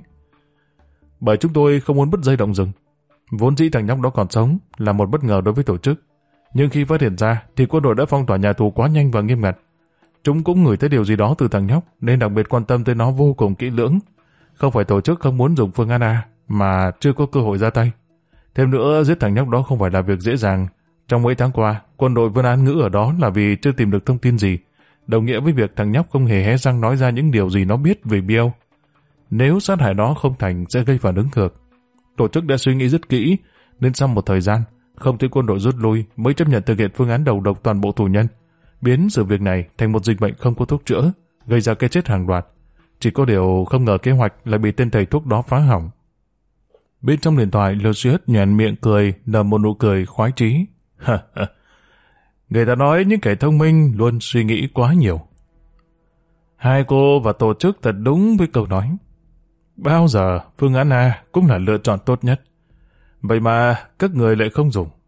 Speaker 1: bởi chúng tôi không muốn bứt dây động rừng. Vốn dĩ thằng nhóc đó còn sống là một bất ngờ đối với tổ chức. Nhưng khi phát hiện ra thì quân đội đã phong tỏa nhà tù quá nhanh và nghiêm ngặt. Chúng cũng ngửi thấy điều gì đó từ thằng nhóc nên đặc biệt quan tâm tới nó vô cùng kỹ lưỡng. Không phải tổ chức không muốn dùng phương án A mà chưa có cơ hội ra tay. Thêm nữa, giết thằng nhóc đó không phải là việc dễ dàng. Trong mấy tháng qua, quân đội vẫn án ngữ ở đó là vì chưa tìm được thông tin gì, đồng nghĩa với việc thằng nhóc không hề hé răng nói ra những điều gì nó biết về Bill. Nếu sát hại nó không thành sẽ gây phản ứng ngược. Tổ chức đã suy nghĩ rất kỹ, nên sau một thời gian, không thấy quân đội rút lui mới chấp nhận thực hiện phương án đầu độc toàn bộ tù nhân, biến sự việc này thành một dịch bệnh không có thuốc chữa, gây ra cái chết hàng loạt. Chỉ có điều không ngờ kế hoạch lại bị tên thầy thuốc đó phá hỏng. Bên trong điện thoại, Lucius nhoẻn miệng cười, nở một nụ cười khoái chí. Người ta nói những kẻ thông minh luôn suy nghĩ quá nhiều. Hai cô và tổ chức thật đúng với câu nói. Bao giờ phương án A cũng là lựa chọn tốt nhất. Vậy mà các người lại không dùng.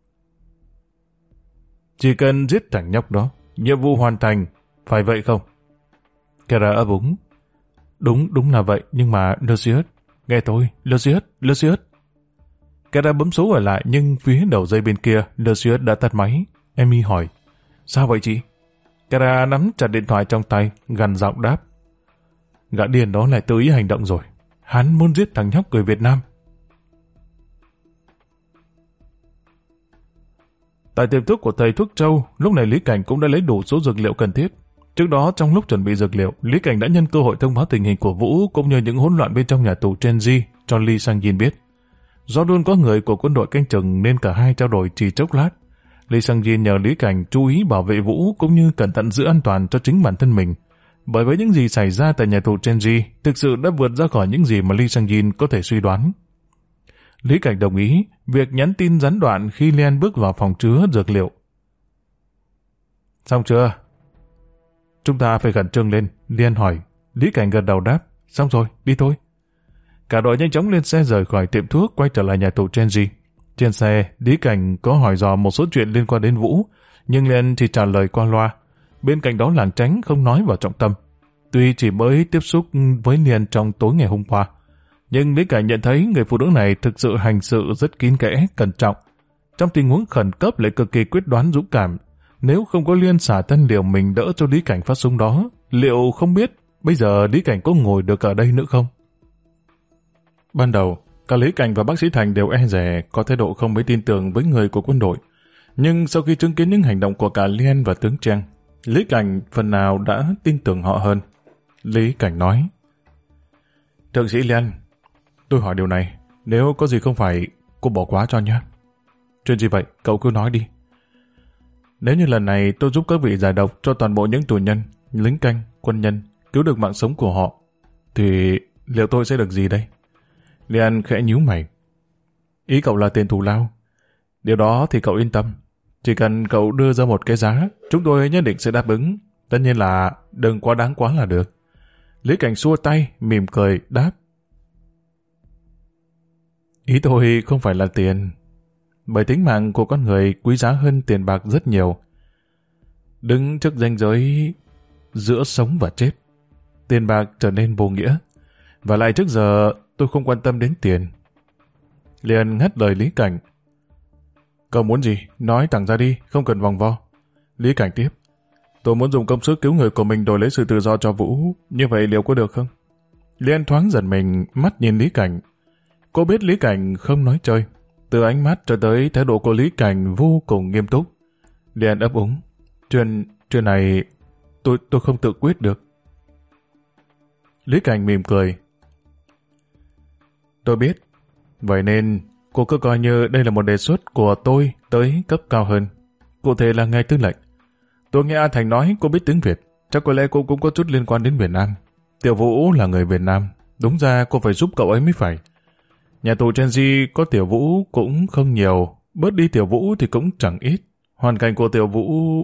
Speaker 1: Chỉ cần giết thằng nhóc đó, nhiệm vụ hoàn thành, phải vậy không? Kara ấp úng. Đúng là vậy, nhưng mà Lucius, nghe tôi, Lucius. Kara bấm số ở lại nhưng phía đầu dây bên kia, Lucius đã tắt máy. Amy hỏi, sao vậy chị? Kara nắm chặt điện thoại trong tay, gằn giọng đáp. Gã điên đó lại tự ý hành động rồi. Hắn muốn giết thằng nhóc người Việt Nam. Tại tiệm thuốc của thầy thuốc Châu, lúc này Lý Cảnh cũng đã lấy đủ số dược liệu cần thiết. Trước đó, trong lúc chuẩn bị dược liệu, Lý Cảnh đã nhân cơ hội thông báo tình hình của Vũ cũng như những hỗn loạn bên trong nhà tù Chenji cho Lee Sang-jin biết. Do luôn có người của quân đội canh chừng nên cả hai trao đổi chỉ chốc lát. Lee Sang-jin nhờ Lý Cảnh chú ý bảo vệ Vũ cũng như cẩn thận giữ an toàn cho chính bản thân mình. Bởi với những gì xảy ra tại nhà tù Chenji thực sự đã vượt ra khỏi những gì mà Lee Sang-jin có thể suy đoán. Lý Cảnh đồng ý việc nhắn tin gián đoạn khi Liên bước vào phòng chứa dược liệu. Xong chưa? Chúng ta phải khẩn trương lên, Liên hỏi. Lý Cảnh gật đầu đáp. Xong rồi, đi thôi. Cả đội nhanh chóng lên xe rời khỏi tiệm thuốc quay trở lại nhà tù Chenji. Trên xe, Lý Cảnh có hỏi dò một số chuyện liên quan đến Vũ, nhưng Liên chỉ trả lời qua loa. Bên cạnh đó Làng Tránh không nói vào trọng tâm. Tuy chỉ mới tiếp xúc với Liên trong tối ngày hôm qua, nhưng Lý Cảnh nhận thấy người phụ nữ này thực sự hành sự rất kín kẽ, cẩn trọng. Trong tình huống khẩn cấp lại cực kỳ quyết đoán dũng cảm. Nếu không có Liên xả thân liều mình đỡ cho Lý Cảnh phát súng đó, liệu không biết bây giờ Lý Cảnh có ngồi được ở đây nữa không? Ban đầu, cả Lý Cảnh và bác sĩ Thành đều e dè, có thái độ không mấy tin tưởng với người của quân đội. Nhưng sau khi chứng kiến những hành động của cả Liên và tướng Trang, Lý Cảnh phần nào đã tin tưởng họ hơn. Lý Cảnh nói, Thượng sĩ Liên, tôi hỏi điều này, nếu có gì không phải, cô bỏ qua cho nhé. Chuyện gì vậy, cậu cứ nói đi. Nếu như lần này tôi giúp các vị giải độc cho toàn bộ những tù nhân, lính canh, quân nhân, cứu được mạng sống của họ, thì liệu tôi sẽ được gì đây? Lian khẽ nhíu mày. Ý cậu là tiền thù lao. Điều đó thì cậu yên tâm. Chỉ cần cậu đưa ra một cái giá, chúng tôi nhất định sẽ đáp ứng. Tất nhiên là đừng quá đáng quá là được. Lý Cảnh xua tay, mỉm cười, đáp. Ý tôi không phải là tiền, bởi tính mạng của con người quý giá hơn tiền bạc rất nhiều. Đứng trước ranh giới giữa sống và chết, tiền bạc trở nên vô nghĩa. Và lại trước giờ tôi không quan tâm đến tiền. Liền ngắt lời Lý Cảnh. Cậu muốn gì? Nói thẳng ra đi, không cần vòng vo. Lý Cảnh tiếp. Tôi muốn dùng công sức cứu người của mình đổi lấy sự tự do cho Vũ. Như vậy liệu có được không? Liên thoáng giật mình, mắt nhìn Lý Cảnh. Cô biết Lý Cảnh không nói chơi. Từ ánh mắt cho tới thái độ của Lý Cảnh vô cùng nghiêm túc. Liên ấp úng. Chuyện này tôi không tự quyết được. Lý Cảnh mỉm cười. Tôi biết. Vậy nên cô cứ coi như đây là một đề xuất của tôi tới cấp cao hơn. Cụ thể là ngài tư lệnh. Tôi nghe A Thành nói cô biết tiếng Việt. Chắc có lẽ cô cũng có chút liên quan đến Việt Nam. Tiểu Vũ là người Việt Nam. Đúng ra cô phải giúp cậu ấy mới phải. Nhà tù Chenji có Tiểu Vũ cũng không nhiều. Bớt đi Tiểu Vũ thì cũng chẳng ít. Hoàn cảnh của Tiểu Vũ...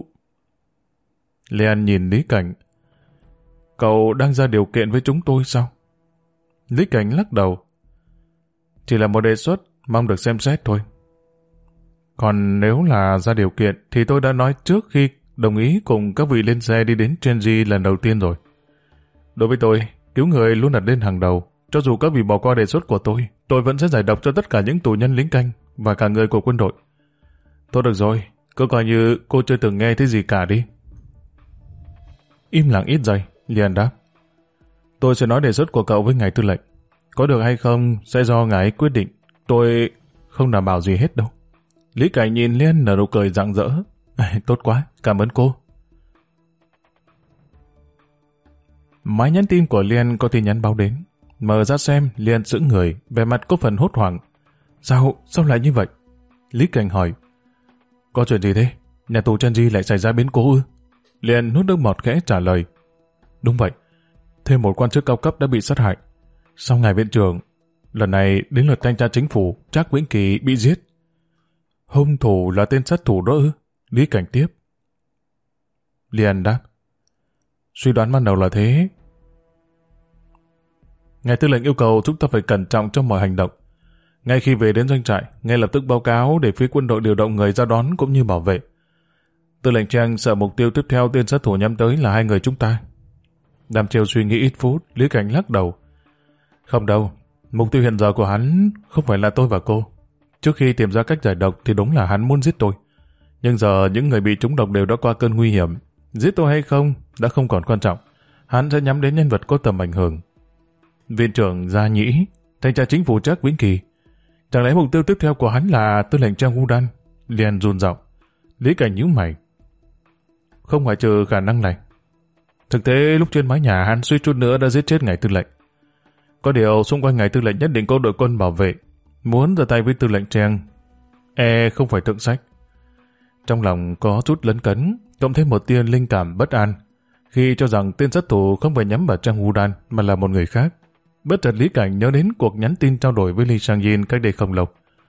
Speaker 1: Lian nhìn Lý Cảnh. Cậu đang ra điều kiện với chúng tôi sao? Lý Cảnh lắc đầu. Chỉ là một đề xuất, mong được xem xét thôi. Còn nếu là ra điều kiện thì tôi đã nói trước khi đồng ý cùng các vị lên xe đi đến Chenji lần đầu tiên rồi. Đối với tôi, cứu người luôn đặt lên hàng đầu. Cho dù các vị bỏ qua đề xuất của tôi vẫn sẽ giải độc cho tất cả những tù nhân lính canh và cả người của quân đội. Thôi được rồi, cứ coi như cô chưa từng nghe thấy gì cả đi. Im lặng ít giây, Lian đáp. Tôi sẽ nói đề xuất của cậu với ngài tư lệnh. Có được hay không sẽ do ngài ấy quyết định. Tôi không đảm bảo gì hết đâu. Lý Cảnh nhìn Lian nở nụ cười rạng rỡ. Tốt quá, cảm ơn cô. Máy nhắn tin của Lian có tin nhắn báo đến. Mở ra xem, Lian sững người, vẻ mặt có phần hốt hoảng. Sao lại như vậy? Lý Cảnh hỏi. Có chuyện gì thế? Nhà tù Chenji lại xảy ra biến cố ư? Lian nuốt nước bọt khẽ trả lời. Đúng vậy. Thêm một quan chức cao cấp đã bị sát hại. Sau ngài viện trưởng, lần này đến lượt thanh tra chính phủ, Trác Vĩnh Kỳ bị giết. Hung thủ là tên sát thủ đó ư? Lý Cảnh tiếp. Lian đáp. Suy đoán ban đầu là thế. Ngài tư lệnh yêu cầu chúng ta phải cẩn trọng trong mọi hành động. Ngay khi về đến doanh trại, ngay lập tức báo cáo để phía quân đội điều động người ra đón cũng như bảo vệ. Tư lệnh Trang sợ mục tiêu tiếp theo tên sát thủ nhắm tới là hai người chúng ta. Đàm Triều suy nghĩ ít phút, Lý Cảnh lắc đầu. Không đâu, mục tiêu hiện giờ của hắn không phải là tôi và cô. Trước khi tìm ra cách giải độc thì đúng là hắn muốn giết tôi. Nhưng giờ những người bị trúng độc đều đã qua cơn nguy hiểm. Giết tôi hay không đã không còn quan trọng. Hắn sẽ nhắm đến nhân vật có tầm ảnh hưởng. Viện trưởng Gia Nhĩ, thanh tra chính phủ Trác Vĩnh Kỳ. Chẳng lẽ mục tiêu tiếp theo của hắn là tư lệnh Trang Udan? Liền run giọng. Lý Cảnh nhíu mày. Không ngoại trừ khả năng này. Thực tế lúc trên mái nhà hắn suýt chút nữa đã giết chết ngài tư lệnh. Có điều xung quanh ngài tư lệnh nhất định có đội quân bảo vệ. Muốn ra tay với tư lệnh Trang không phải thượng sách. Trong lòng có chút lấn cấn, cộng thêm một tia linh cảm bất an khi cho rằng tên sát thủ không phải nhắm vào Trang Udan mà là một người khác. Bất chợt Lý Cảnh nhớ đến cuộc nhắn tin trao đổi với Lee Sang-yin cách đây không lâu.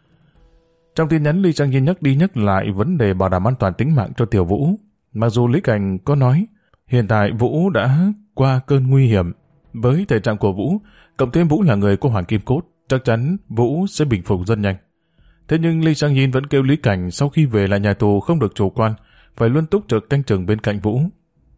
Speaker 1: Trong tin nhắn Lee Sang-yin nhắc đi nhắc lại vấn đề bảo đảm an toàn tính mạng cho Tiểu Vũ. Mặc dù Lý Cảnh có nói hiện tại Vũ đã qua cơn nguy hiểm, với thể trạng của Vũ, cộng thêm Vũ là người của Hoàng Kim Cốt, chắc chắn Vũ sẽ bình phục rất nhanh. Thế nhưng Lee Sang-yin vẫn kêu Lý Cảnh sau khi về lại nhà tù không được chủ quan, phải luôn túc trực canh chừng bên cạnh Vũ.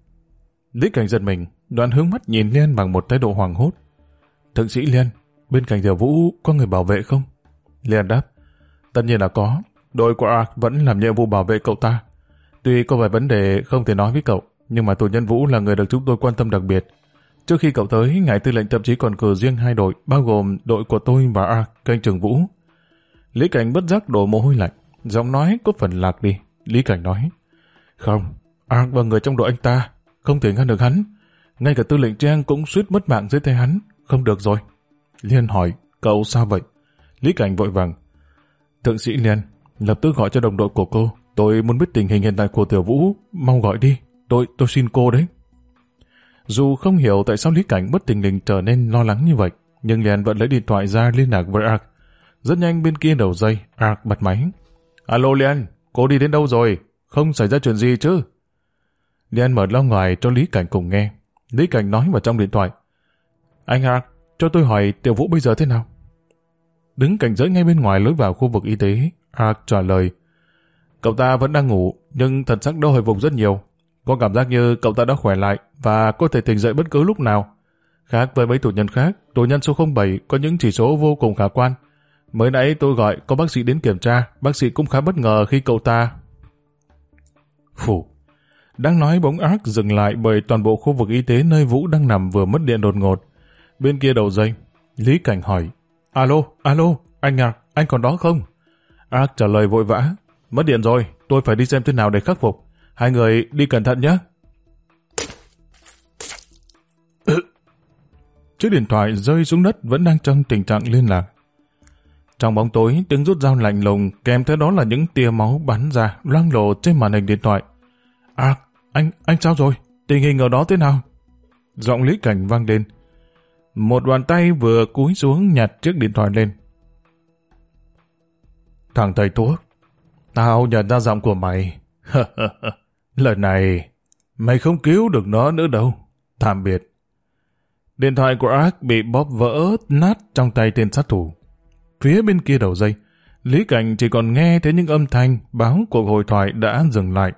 Speaker 1: Lý Cảnh giật mình, đoạn hướng mắt nhìn Liên bằng một thái độ hoảng hốt. Thượng sĩ Liên, bên cạnh Tiểu Vũ có người bảo vệ không? Liên đáp, tất nhiên là có. Đội của ARK vẫn làm nhiệm vụ bảo vệ cậu ta. Tuy có vài vấn đề không thể nói với cậu, nhưng mà tù nhân Vũ là người được chúng tôi quan tâm đặc biệt. Trước khi cậu tới, ngài tư lệnh thậm chí còn cử riêng 2 đội, bao gồm đội của tôi và ARK canh chừng Vũ. Lý Cảnh bất giác đổ mồ hôi lạnh, giọng nói có phần lạc đi. Lý Cảnh nói, không, ARK và người trong đội anh ta không thể ngăn được hắn. Ngay cả tư lệnh Trang cũng suýt mất mạng dưới tay hắn. Không được rồi. Liên hỏi, cậu sao vậy? Lý Cảnh vội vàng. Thượng sĩ Liên, lập tức gọi cho đồng đội của cô, Tôi muốn biết tình hình hiện tại của Tiểu Vũ, mau gọi đi, tôi xin cô đấy. Dù không hiểu tại sao Lý Cảnh bất tình lình trở nên lo lắng như vậy, nhưng liền vẫn lấy điện thoại ra liên lạc với Ark. Rất nhanh bên kia đầu dây, Ark bật máy. Alo Liên, cô đi đến đâu rồi? Không xảy ra chuyện gì chứ? Liên mở loa ngoài cho Lý Cảnh cùng nghe. Lý Cảnh nói vào trong điện thoại. Anh Ark, cho tôi hỏi Tiểu Vũ bây giờ thế nào? Đứng cạnh giới ngay bên ngoài lối vào khu vực y tế, Ark trả lời. Cậu ta vẫn đang ngủ, nhưng thần sắc đã hồi phục rất nhiều. Có cảm giác như cậu ta đã khỏe lại và có thể tỉnh dậy bất cứ lúc nào. Khác với mấy tù nhân khác, tù nhân số 07 có những chỉ số vô cùng khả quan. Mới nãy tôi gọi có bác sĩ đến kiểm tra, bác sĩ cũng khá bất ngờ khi cậu ta... Đang nói bỗng Ark dừng lại bởi toàn bộ khu vực y tế nơi Vũ đang nằm vừa mất điện đột ngột. Bên kia đầu dây, Lý Cảnh hỏi. Alo, anh Ark, anh còn đó không? Ark trả lời vội vã. Mất điện rồi, tôi phải đi xem thế nào để khắc phục. Hai người đi cẩn thận nhé. Chiếc điện thoại rơi xuống đất vẫn đang trong tình trạng liên lạc. Trong bóng tối, tiếng rút dao lạnh lùng kèm theo đó là những tia máu bắn ra loang lổ trên màn hình điện thoại. Ark, anh sao rồi? Tình hình ở đó thế nào? Giọng Lý Cảnh vang lên. Một bàn tay vừa cúi xuống nhặt chiếc điện thoại lên. Thằng thầy thuốc, tao nhận ra giọng của mày. Lần này, mày không cứu được nó nữa đâu. Tạm biệt. Điện thoại của Ark bị bóp vỡ nát trong tay tên sát thủ. Phía bên kia đầu dây, Lý Cảnh chỉ còn nghe thấy những âm thanh báo cuộc hội thoại đã dừng lại.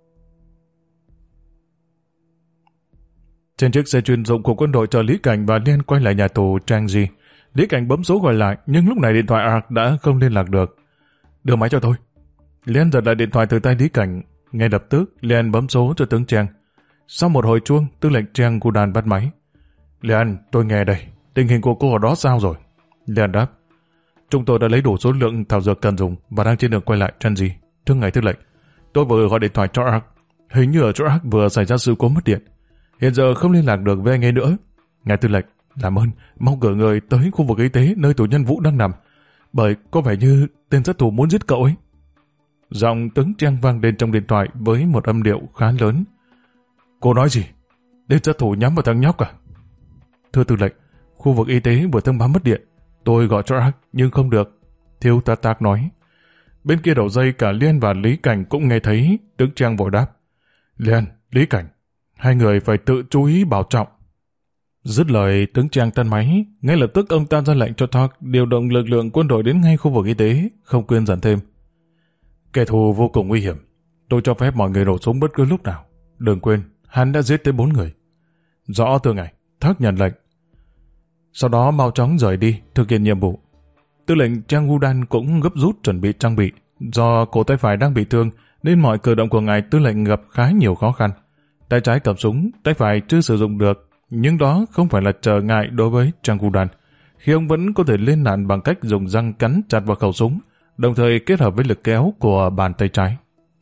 Speaker 1: Trên chiếc xe chuyên dụng của quân đội chờ Lý Cảnh và Liên quay lại nhà tù Trang-Di. Lý Cảnh bấm số gọi lại, nhưng lúc này điện thoại Ark đã không liên lạc được. Đưa máy cho tôi. Liên giật lại điện thoại từ tay Lý Cảnh. Ngay lập tức, Liên bấm số cho tướng Trang. Sau một hồi chuông, tư lệnh Trang Gudan bắt máy. Liên, tôi nghe đây. Tình hình của cô ở đó sao rồi? Liên đáp. Chúng tôi đã lấy đủ số lượng thảo dược cần dùng và đang trên đường quay lại Trang-Di. Thưa ngài tư lệnh, tôi vừa gọi điện thoại cho Ark. Hình như ở chỗ Ark vừa xảy ra sự cố mất điện. Hiện giờ không liên lạc được với anh ấy nữa. Ngài tư lệnh, làm ơn, mau cử người tới khu vực y tế nơi tù nhân Vũ đang nằm. Bởi có vẻ như tên sát thủ muốn giết cậu ấy. Giọng tướng Trang vang lên trong điện thoại với một âm điệu khá lớn. Cô nói gì? Tên sát thủ nhắm vào thằng nhóc à? Thưa tư lệnh, khu vực y tế vừa thông báo mất điện. Tôi gọi cho Ark nhưng không được. Thiếu tá tác nói. Bên kia đầu dây cả Liên và Lý Cảnh cũng nghe thấy. Tướng Trang vội đáp. Liên, Lý Cảnh, hai người phải tự chú ý bảo trọng. Dứt lời, tướng Trang tắt máy. Ngay lập tức ông ta ra lệnh cho Thác điều động lực lượng quân đội đến ngay khu vực y tế, không quên dặn thêm. Kẻ thù vô cùng nguy hiểm. Tôi cho phép mọi người nổ súng bất cứ lúc nào. Đừng quên, hắn đã giết tới 4 người. Rõ thưa ngài, Thác nhận lệnh. Sau đó mau chóng rời đi, thực hiện nhiệm vụ. Tư lệnh Trang Gudan cũng gấp rút chuẩn bị trang bị. Do cổ tay phải đang bị thương, nên mọi cử động của ngài tư lệnh gặp khá nhiều khó khăn. Tay trái cầm súng, tay phải chưa sử dụng được, nhưng đó không phải là trở ngại đối với Trang Gudan, khi ông vẫn có thể lên nạn bằng cách dùng răng cắn chặt vào khẩu súng, đồng thời kết hợp với lực kéo của bàn tay trái.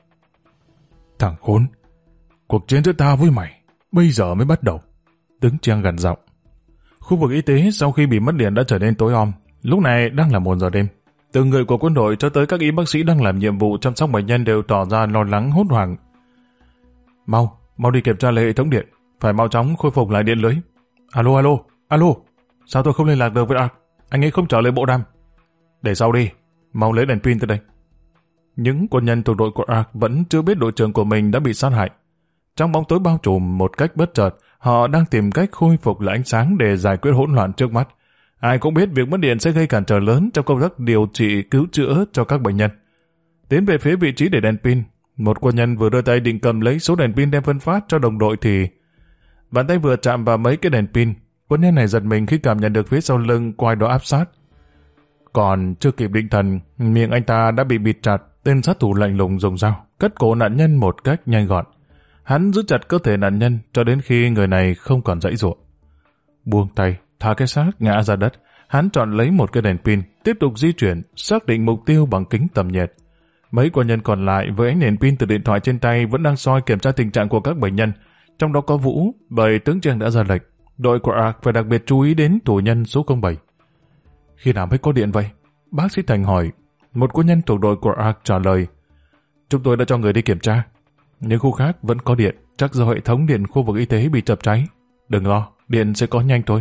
Speaker 1: Thằng khốn, cuộc chiến giữa ta với mày bây giờ mới bắt đầu. Tướng Trang gằn giọng. Khu vực y tế sau khi bị mất điện đã trở nên tối om. Lúc này đang là 1 giờ đêm. Từ người của quân đội cho tới các y bác sĩ đang làm nhiệm vụ chăm sóc bệnh nhân đều tỏ ra lo lắng hốt hoảng. Mau đi kiểm tra lại hệ thống điện, phải mau chóng khôi phục lại điện lưới. Alo, sao tôi không liên lạc được với Ark? Anh ấy không trả lời bộ đàm. Để sau đi, mau lấy đèn pin tới đây. Những quân nhân thuộc đội của Ark vẫn chưa biết đội trưởng của mình đã bị sát hại. Trong bóng tối bao trùm một cách bất chợt, họ đang tìm cách khôi phục lại ánh sáng để giải quyết hỗn loạn trước mắt. Ai cũng biết việc mất điện sẽ gây cản trở lớn trong công tác điều trị cứu chữa cho các bệnh nhân. Tiến về phía vị trí để đèn pin, một quân nhân vừa đưa tay định cầm lấy số đèn pin đem phân phát cho đồng đội thì bàn tay vừa chạm vào mấy cái đèn pin. Quân nhân này giật mình khi cảm nhận được phía sau lưng có ai đó áp sát. Còn chưa kịp định thần, miệng anh ta đã bị bịt chặt. Tên sát thủ lạnh lùng dùng dao cắt cổ nạn nhân một cách nhanh gọn. Hắn giữ chặt cơ thể nạn nhân cho đến khi người này không còn giãy giụa. Buông tay, thả cái xác ngã ra đất. Hắn chọn lấy một cái đèn pin, tiếp tục di chuyển, xác định mục tiêu bằng kính tầm nhiệt. Mấy quân nhân còn lại với ánh đèn pin từ điện thoại trên tay vẫn đang soi kiểm tra tình trạng của các bệnh nhân, trong đó có Vũ, bởi tướng Trang đã ra lệnh. Đội của Ark phải đặc biệt chú ý đến tù nhân số 07. Khi nào mới có điện vậy? Bác sĩ Thành hỏi. Một quân nhân thuộc đội của Ark trả lời. Chúng tôi đã cho người đi kiểm tra. Những khu khác vẫn có điện, chắc do hệ thống điện khu vực y tế bị chập cháy. Đừng lo, điện sẽ có nhanh thôi.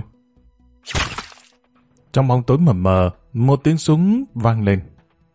Speaker 1: Trong bóng tối mờ mờ, một tiếng súng vang lên.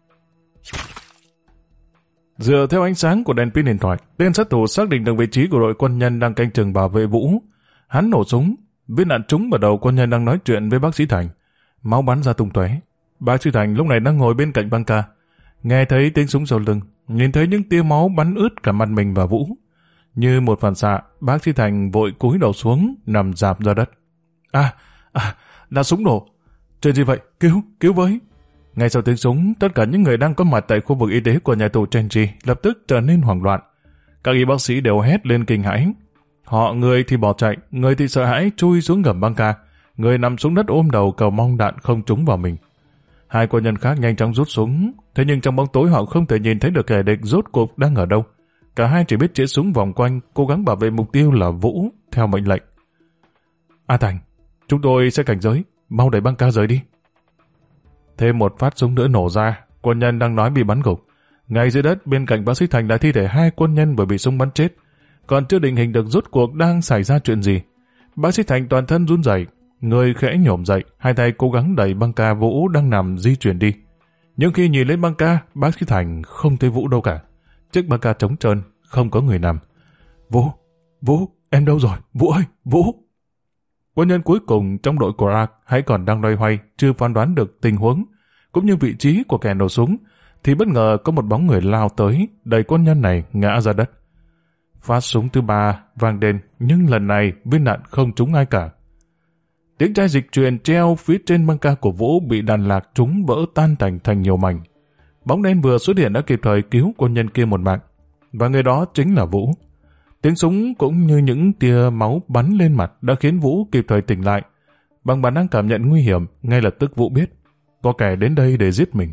Speaker 1: Dựa theo ánh sáng của đèn pin điện thoại, tên sát thủ xác định được vị trí của đội quân nhân đang canh chừng bảo vệ Vũ. Hắn nổ súng, viên đạn trúng vào đầu quân nhân đang nói chuyện với bác sĩ Thành. Máu bắn ra tung tóe. Bác sĩ Thành lúc này đang ngồi bên cạnh băng ca. Nghe thấy tiếng súng sau lưng, nhìn thấy những tia máu bắn ướt cả mặt mình và Vũ. Như một phản xạ, bác sĩ Thành vội cúi đầu xuống, nằm rạp ra đất. Là súng nổ. Chuyện gì vậy? Cứu với. Ngay sau tiếng súng, tất cả những người đang có mặt tại khu vực y tế của nhà tù Chenji lập tức trở nên hoảng loạn. Các y bác sĩ đều hét lên kinh hãi. Họ người thì bỏ chạy, người thì sợ hãi chui xuống gầm băng ca, người nằm xuống đất ôm đầu cầu mong đạn không trúng vào mình. Hai quân nhân khác nhanh chóng rút súng, thế nhưng trong bóng tối họ không thể nhìn thấy được kẻ địch rốt cuộc đang ở đâu. Cả hai chỉ biết chĩa súng vòng quanh, cố gắng bảo vệ mục tiêu là Vũ theo mệnh lệnh. A Thành, chúng tôi sẽ cảnh giới, mau đẩy băng ca rời đi. Thêm một phát súng nữa nổ ra, quân nhân đang nói bị bắn gục. Ngay dưới đất bên cạnh bác sĩ Thành là thi thể hai quân nhân vừa bị súng bắn chết. Còn chưa định hình được rốt cuộc đang xảy ra chuyện gì. Bác sĩ Thành toàn thân run rẩy, người khẽ nhổm dậy, hai tay cố gắng đẩy băng ca Vũ đang nằm di chuyển đi. Nhưng khi nhìn lên băng ca, bác sĩ Thành không thấy Vũ đâu cả. Chiếc băng ca trống trơn, không có người nằm. Vũ, em đâu rồi? Vũ ơi, Vũ! Quân nhân cuối cùng trong đội của Rạc hãy còn đang loay hoay, chưa phán đoán được tình huống, cũng như vị trí của kẻ nổ súng, thì bất ngờ có một bóng người lao tới, đẩy quân nhân này ngã ra đất. Phát súng thứ ba vang lên, nhưng lần này viên đạn không trúng ai cả. Tiếng chai dịch truyền treo phía trên băng ca của Vũ bị đạn lạc trúng vỡ tan tành thành nhiều mảnh. Bóng đen vừa xuất hiện đã kịp thời cứu quân nhân kia một mạng, và người đó chính là Vũ. Tiếng súng cũng như những tia máu bắn lên mặt đã khiến Vũ kịp thời tỉnh lại. Bằng bản năng cảm nhận nguy hiểm, ngay lập tức Vũ biết có kẻ đến đây để giết mình.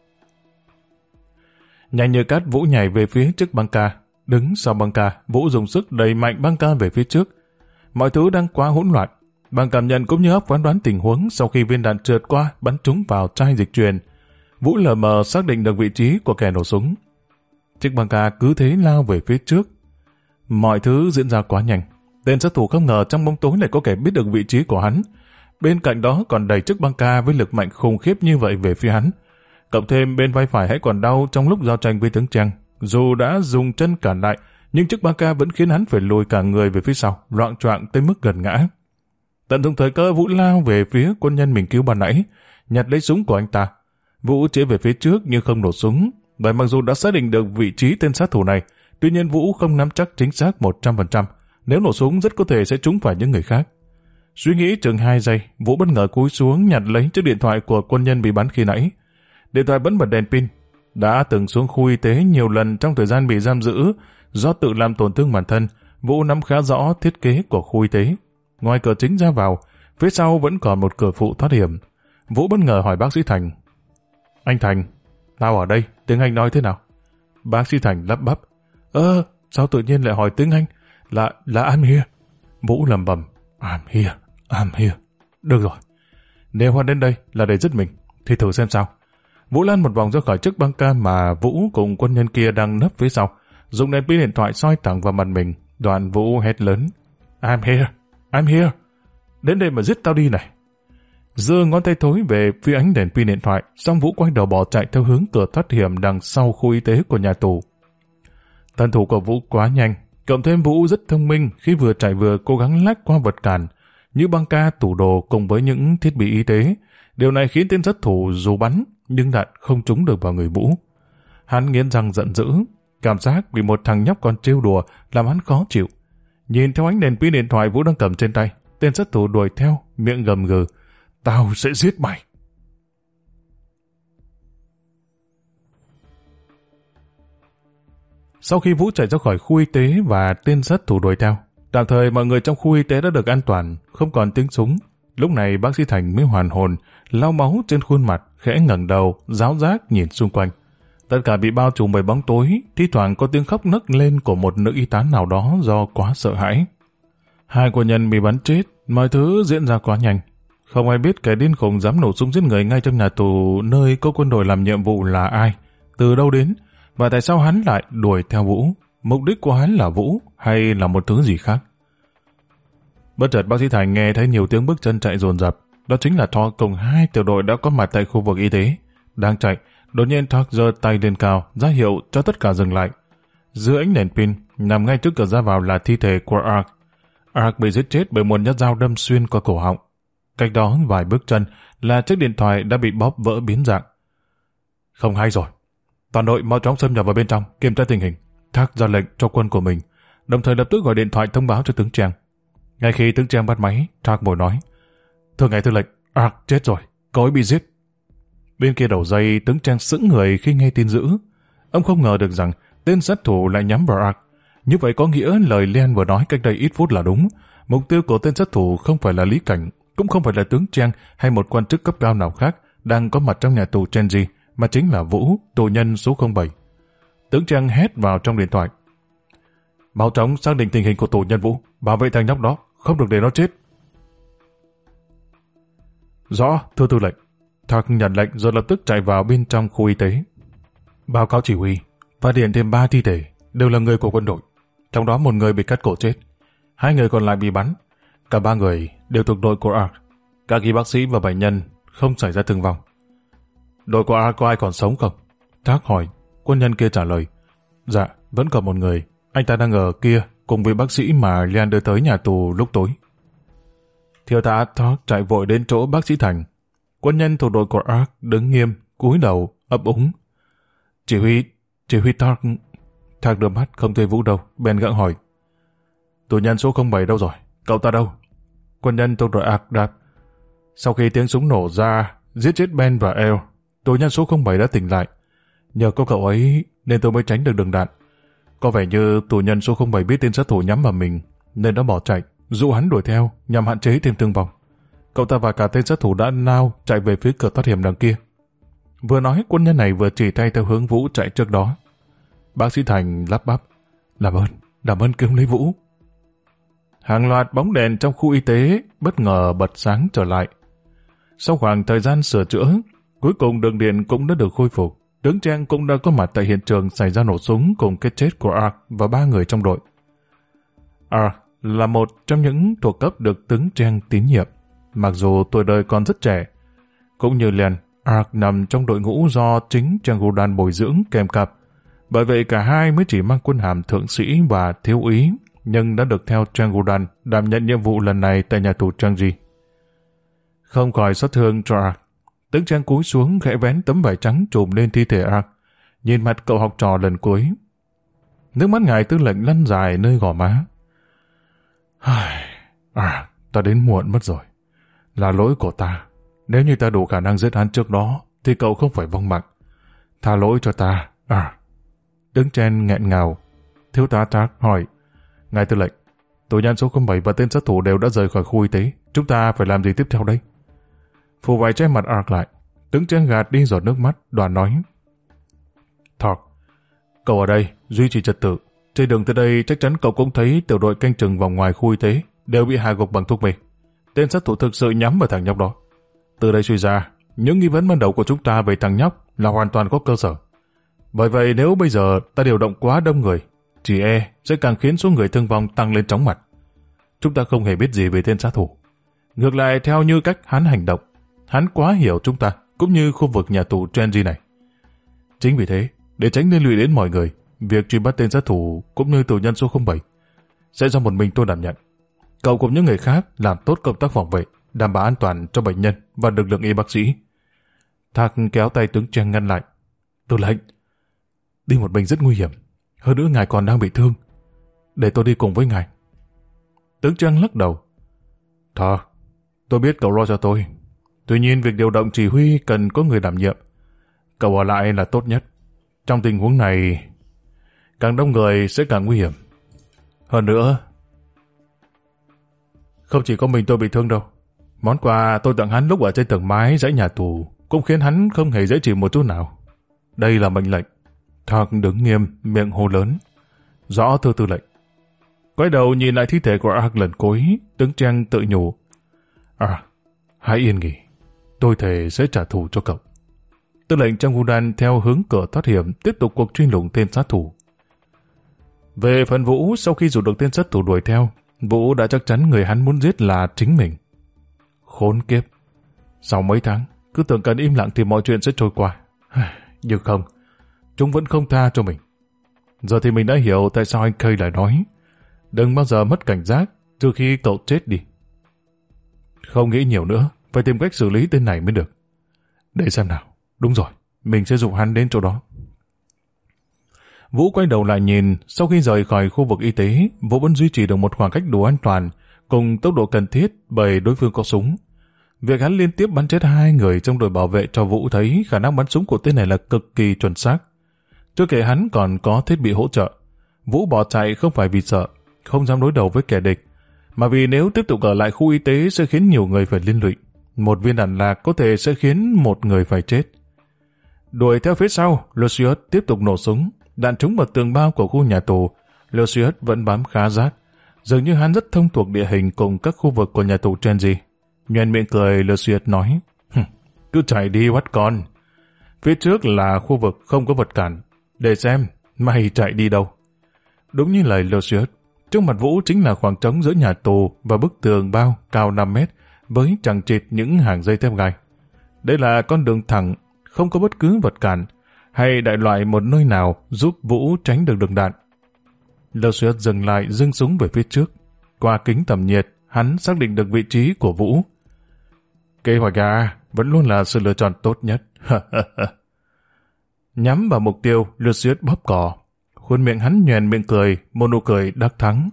Speaker 1: Nhanh như cát, Vũ nhảy về phía trước băng ca. Đứng sau băng ca, Vũ dùng sức đẩy mạnh băng ca về phía trước. Mọi thứ đang quá hỗn loạn. Bằng cảm nhận cũng như óc phán đoán tình huống, sau khi viên đạn trượt qua bắn trúng vào chai dịch truyền, Vũ lờ mờ xác định được vị trí của kẻ nổ súng. Chiếc băng ca cứ thế lao về phía trước. Mọi thứ diễn ra quá nhanh. Tên sát thủ không ngờ trong bóng tối lại có kẻ biết được vị trí của hắn. Bên cạnh đó còn đẩy chiếc băng ca với lực mạnh khủng khiếp như vậy về phía hắn. Cộng thêm bên vai phải hãy còn đau trong lúc giao tranh với tướng Trang. Dù đã dùng chân cản lại, nhưng chiếc băng ca vẫn khiến hắn phải lùi cả người về phía sau, loạng choạng tới mức gần ngã. Tận dụng thời cơ, Vũ lao về phía quân nhân mình cứu ban nãy, nhặt lấy súng của anh ta. Vũ chĩa về phía trước nhưng không nổ súng, bởi mặc dù đã xác định được vị trí tên sát thủ này, tuy nhiên Vũ không nắm chắc chính xác 100%. Nếu nổ súng rất có thể sẽ trúng phải những người khác. Suy nghĩ chừng 2 giây, Vũ bất ngờ cúi xuống nhặt lấy chiếc điện thoại của quân nhân bị bắn khi nãy. Điện thoại vẫn bật đèn pin. Đã từng xuống khu y tế nhiều lần trong thời gian bị giam giữ do tự làm tổn thương bản thân, Vũ nắm khá rõ thiết kế của khu y tế. Ngoài cửa chính ra vào, phía sau vẫn còn một cửa phụ thoát hiểm. Vũ bất ngờ hỏi bác sĩ Thành. Anh Thành, tao ở đây, tiếng Anh nói thế nào? Bác sĩ Thành lắp bắp. Sao tự nhiên lại hỏi tiếng Anh? Là I'm here. Vũ lẩm bẩm. I'm here. Được rồi. Nếu Hoan đến đây là để giết mình, thì thử xem sao. Vũ lăn một vòng ra khỏi chiếc băng ca mà Vũ cùng quân nhân kia đang nấp phía sau, dùng đèn pin điện thoại soi thẳng vào mặt mình. Đoạn Vũ hét lớn. I'm here. Đến đây mà giết tao đi này. Giơ ngón tay thối về phía ánh đèn pin điện thoại, xong Vũ quay đầu bỏ chạy theo hướng cửa thoát hiểm đằng sau khu y tế của nhà tù. Thân thủ của Vũ quá nhanh, cộng thêm Vũ rất thông minh khi vừa chạy vừa cố gắng lách qua vật cản như băng ca, tủ đồ cùng với những thiết bị y tế. Điều này khiến tên sát thủ dù bắn nhưng đạn không trúng được vào người Vũ. Hắn nghiến răng giận dữ, cảm giác bị một thằng nhóc còn trêu đùa làm hắn khó chịu. Nhìn theo ánh đèn pin điện thoại Vũ đang cầm trên tay, tên sát thủ đuổi theo, miệng gầm gừ. Tao sẽ giết mày. Sau khi Vũ chạy ra khỏi khu y tế và tên sát thủ đuổi theo, tạm thời mọi người trong khu y tế đã được an toàn, không còn tiếng súng. Lúc này bác sĩ Thành mới hoàn hồn, lau máu trên khuôn mặt, khẽ ngẩng đầu, giáo giác nhìn xung quanh. Tất cả bị bao trùm bởi bóng tối, thi thoảng có tiếng khóc nấc lên của một nữ y tá nào đó do quá sợ hãi. Hai quân nhân bị bắn chết, mọi thứ diễn ra quá nhanh. Không ai biết kẻ điên khùng dám nổ súng giết người ngay trong nhà tù nơi có quân đội làm nhiệm vụ là ai, từ đâu đến, Và tại sao hắn lại đuổi theo Vũ? Mục đích của hắn là Vũ hay là một thứ gì khác? Bất chợt bác sĩ Thành nghe thấy nhiều tiếng bước chân chạy dồn dập. Đó chính là Thor cùng 2 tiểu đội đã có mặt tại khu vực y tế. Đang chạy, đột nhiên Thor giơ tay lên cao, ra hiệu cho tất cả dừng lại. Dưới ánh đèn pin, nằm ngay trước cửa ra vào là thi thể của Ark. Ark bị giết chết bởi một nhát dao đâm xuyên qua cổ họng. Cách đó vài bước chân là chiếc điện thoại đã bị bóp vỡ biến dạng. Không hay rồi. Toàn đội mau chóng xâm nhập vào bên trong, kiểm tra tình hình. Thác ra lệnh cho quân của mình, đồng thời lập tức gọi điện thoại thông báo cho tướng Trang. Ngay khi tướng Trang bắt máy, Thác bồi nói: Thưa ngài tư lệnh, Ark chết rồi, cậu ấy bị giết. Bên kia đầu dây, tướng Trang sững người khi nghe tin dữ. Ông không ngờ được rằng tên sát thủ lại nhắm vào Ark. Như vậy có nghĩa lời Len vừa nói cách đây ít phút là đúng. Mục tiêu của tên sát thủ không phải là Lý Cảnh, cũng không phải là tướng Trang hay một quan chức cấp cao nào khác đang có mặt trong nhà tù Chenji, mà chính là Vũ, tù nhân số 07. Tướng Trang hét vào trong điện thoại: Mau chóng xác định tình hình của tù nhân Vũ, bảo vệ thằng nhóc đó, không được để nó chết. Rõ, thưa tư lệnh. Thạc nhận lệnh rồi lập tức chạy vào bên trong khu y tế. Báo cáo chỉ huy, phát hiện thêm 3 thi thể, đều là người của quân đội. Trong đó một người bị cắt cổ chết, 2 người còn lại bị bắn. Cả 3 người đều thuộc đội của Ark. Các y bác sĩ và bệnh nhân không xảy ra thương vong. Đội của Ark có ai còn sống không? Thác hỏi. Quân nhân kia trả lời: Dạ, vẫn còn một người. Anh ta đang ở kia cùng với bác sĩ mà Lian đưa tới nhà tù lúc tối. Thiếu tá Thác chạy vội đến chỗ bác sĩ Thành. Quân nhân thuộc đội của Ark đứng nghiêm, cúi đầu, ấp úng. Chỉ huy Thác. Thác đưa mắt không thấy Vũ đâu, bèn gặng hỏi: Tù nhân số 07 đâu rồi? Cậu ta đâu? Quân nhân thuộc đội Ark đáp: Sau khi tiếng súng nổ ra, giết chết Ben và El, tù nhân số 07 đã tỉnh lại. Nhờ có cậu ấy nên tôi mới tránh được đường đạn. Có vẻ như tù nhân số 07 biết tên sát thủ nhắm vào mình nên đã bỏ chạy, dụ hắn đuổi theo nhằm hạn chế thêm thương vong. Cậu ta và cả tên sát thủ đã lao chạy về phía cửa thoát hiểm đằng kia. Vừa nói, quân nhân này vừa chỉ tay theo hướng Vũ chạy trước đó. Bác sĩ Thành lắp bắp: Làm ơn cứu lấy Vũ. Hàng loạt bóng đèn trong khu y tế bất ngờ bật sáng trở lại. Sau khoảng thời gian sửa chữa, cuối cùng đường điện cũng đã được khôi phục. Tướng Trang cũng đã có mặt tại hiện trường xảy ra nổ súng cùng cái chết của Ark và 3 người trong đội. Ark là một trong những thuộc cấp được tướng Trang tín nhiệm, mặc dù tuổi đời còn rất trẻ. Cũng như Len, Ark nằm trong đội ngũ do chính Trang Gudan bồi dưỡng kèm cặp. Bởi vậy cả hai mới chỉ mang quân hàm thượng sĩ và thiếu úy, nhưng đã được theo Trang Gudan đảm nhận nhiệm vụ lần này tại nhà tù Changi. Không khỏi xót thương cho Ark, tướng Trang cúi xuống khẽ vén tấm vải trắng trùm lên thi thể Ark, nhìn mặt cậu học trò lần cuối. Nước mắt ngài tư lệnh lăn dài nơi gò má. Ta đến muộn mất rồi. Là lỗi của ta. Nếu như ta đủ khả năng giết hắn trước đó, thì cậu không phải vong mạng. Tha lỗi cho ta. Tướng Chen nghẹn ngào. Thiếu tá Trác hỏi: Ngài tư lệnh, tù nhân số 07 và tên sát thủ đều đã rời khỏi khu y tế. Chúng ta phải làm gì tiếp theo đây? Phù vải che mặt Ark lại. Tướng Chen gạt đi giọt nước mắt, đoàn nói: Thor, cậu ở đây, duy trì trật tự. Trên đường tới đây chắc chắn cậu cũng thấy tiểu đội canh chừng vòng ngoài khu y tế đều bị hạ gục bằng thuốc mê. Tên sát thủ thực sự nhắm vào thằng nhóc đó. Từ đây suy ra, những nghi vấn ban đầu của chúng ta về thằng nhóc là hoàn toàn có cơ sở. Bởi vậy nếu bây giờ ta điều động quá đông người, chỉ sẽ càng khiến số người thương vong tăng lên chóng mặt. Chúng ta không hề biết gì về tên sát thủ. Ngược lại, theo như cách hắn hành động, hắn quá hiểu chúng ta, cũng như khu vực nhà tù Chenji này. Chính vì thế, để tránh liên lụy đến mọi người, việc truy bắt tên sát thủ cũng như tù nhân số 07 sẽ do một mình tôi đảm nhận. Cậu cùng những người khác làm tốt công tác phòng vệ, đảm bảo an toàn cho bệnh nhân và lực lượng y bác sĩ. Thạc kéo tay tướng Trang ngăn lại. Tư lệnh, đi một mình rất nguy hiểm. Hơn nữa ngài còn đang bị thương. Để tôi đi cùng với ngài. Tướng Trang lắc đầu. Thor, tôi biết cậu lo cho tôi. Tuy nhiên việc điều động chỉ huy cần có người đảm nhiệm. Cậu ở lại là tốt nhất. Trong tình huống này, càng đông người sẽ càng nguy hiểm. Hơn nữa, không chỉ có mình tôi bị thương đâu. Món quà tôi tặng hắn lúc ở trên tầng mái dãy nhà tù cũng khiến hắn không hề dễ chịu một chút nào. Đây là mệnh lệnh. Thạc đứng nghiêm, miệng hô lớn. Rõ thưa tư lệnh. Quay đầu nhìn lại thi thể của Ark lần cuối, tướng Trang tự nhủ. Hãy yên nghỉ. Tôi thề sẽ trả thù cho cậu. Tư lệnh trong Gudan theo hướng cửa thoát hiểm tiếp tục cuộc truy lùng tên sát thủ. Về phần Vũ, sau khi dụ được tên sát thủ đuổi theo, Vũ đã chắc chắn người hắn muốn giết là chính mình. Khốn kiếp! Sau mấy tháng, cứ tưởng cần im lặng thì mọi chuyện sẽ trôi qua. Nhưng không, chúng vẫn không tha cho mình. Giờ thì mình đã hiểu tại sao anh Kay lại nói đừng bao giờ mất cảnh giác trừ khi cậu chết đi. Không nghĩ nhiều nữa, phải tìm cách xử lý tên này mới được. Để xem nào, đúng rồi, mình sẽ dụ hắn đến chỗ đó. Vũ quay đầu lại nhìn, sau khi rời khỏi khu vực y tế, Vũ vẫn duy trì được một khoảng cách đủ an toàn, cùng tốc độ cần thiết bởi đối phương có súng. Việc hắn liên tiếp bắn chết 2 người trong đội bảo vệ cho Vũ thấy khả năng bắn súng của tên này là cực kỳ chuẩn xác. Chưa kể hắn còn có thiết bị hỗ trợ. Vũ bỏ chạy không phải vì sợ, không dám đối đầu với kẻ địch, mà vì nếu tiếp tục ở lại khu y tế sẽ khiến nhiều người phải liên lụy. Một viên đạn lạc có thể sẽ khiến một người phải chết. Đuổi theo phía sau, Lucius tiếp tục nổ súng, đạn trúng vào tường bao của khu nhà tù. Lucius vẫn bám khá rát, dường như hắn rất thông thuộc địa hình cùng các khu vực của nhà tù Trendy. Nhoẻn miệng cười, Lucius nói, cứ chạy đi Watcon. Phía trước là khu vực không có vật cản. Để xem, mày chạy đi đâu. Đúng như lời Lucius, trước mặt Vũ chính là khoảng trống giữa nhà tù và bức tường bao cao 5 mét với chằng chịt những hàng dây thép gai. Đây là con đường thẳng, không có bất cứ vật cản hay đại loại một nơi nào giúp Vũ tránh được đường đạn. Lucius dừng lại giương súng về phía trước. Qua kính tầm nhiệt, hắn xác định được vị trí của Vũ. Kế hoạch A vẫn luôn là sự lựa chọn tốt nhất. Nhắm vào mục tiêu, Lucius bóp cò. Khuôn miệng hắn nhoẻn miệng cười, một nụ cười đắc thắng.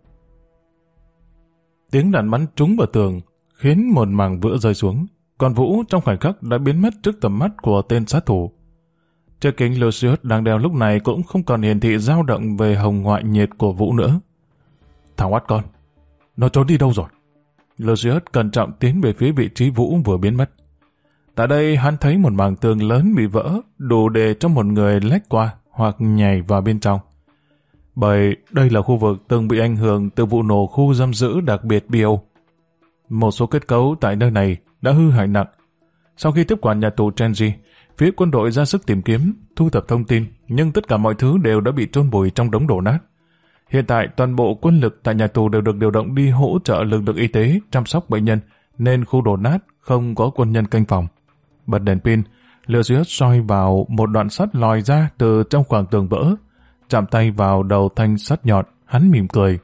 Speaker 1: Tiếng đạn bắn trúng vào tường, khiến một mảng vữa rơi xuống. Còn Vũ trong khoảnh khắc đã biến mất trước tầm mắt của tên sát thủ. Chiếc kính Lucius đang đeo lúc này cũng không còn hiển thị dao động về hồng ngoại nhiệt của Vũ nữa. Thằng oát con, nó trốn đi đâu rồi? Lucius cẩn trọng tiến về phía vị trí Vũ vừa biến mất. Tại đây hắn thấy một mảng tường lớn bị vỡ, đủ để cho một người lách qua hoặc nhảy vào bên trong. Bởi đây là khu vực từng bị ảnh hưởng từ vụ nổ khu giam giữ đặc biệt Biêu. Một số kết cấu tại nơi này đã hư hại nặng. Sau khi tiếp quản nhà tù Trendy, phía quân đội ra sức tìm kiếm, thu thập thông tin, nhưng tất cả mọi thứ đều đã bị chôn vùi trong đống đổ nát. Hiện tại toàn bộ quân lực tại nhà tù đều được điều động đi hỗ trợ lực lượng y tế chăm sóc bệnh nhân, nên khu đổ nát không có quân nhân canh phòng. Bật đèn pin, Lucius soi vào một đoạn sắt lòi ra từ trong khoảng tường vỡ, chạm tay vào đầu thanh sắt nhọn, hắn mỉm cười.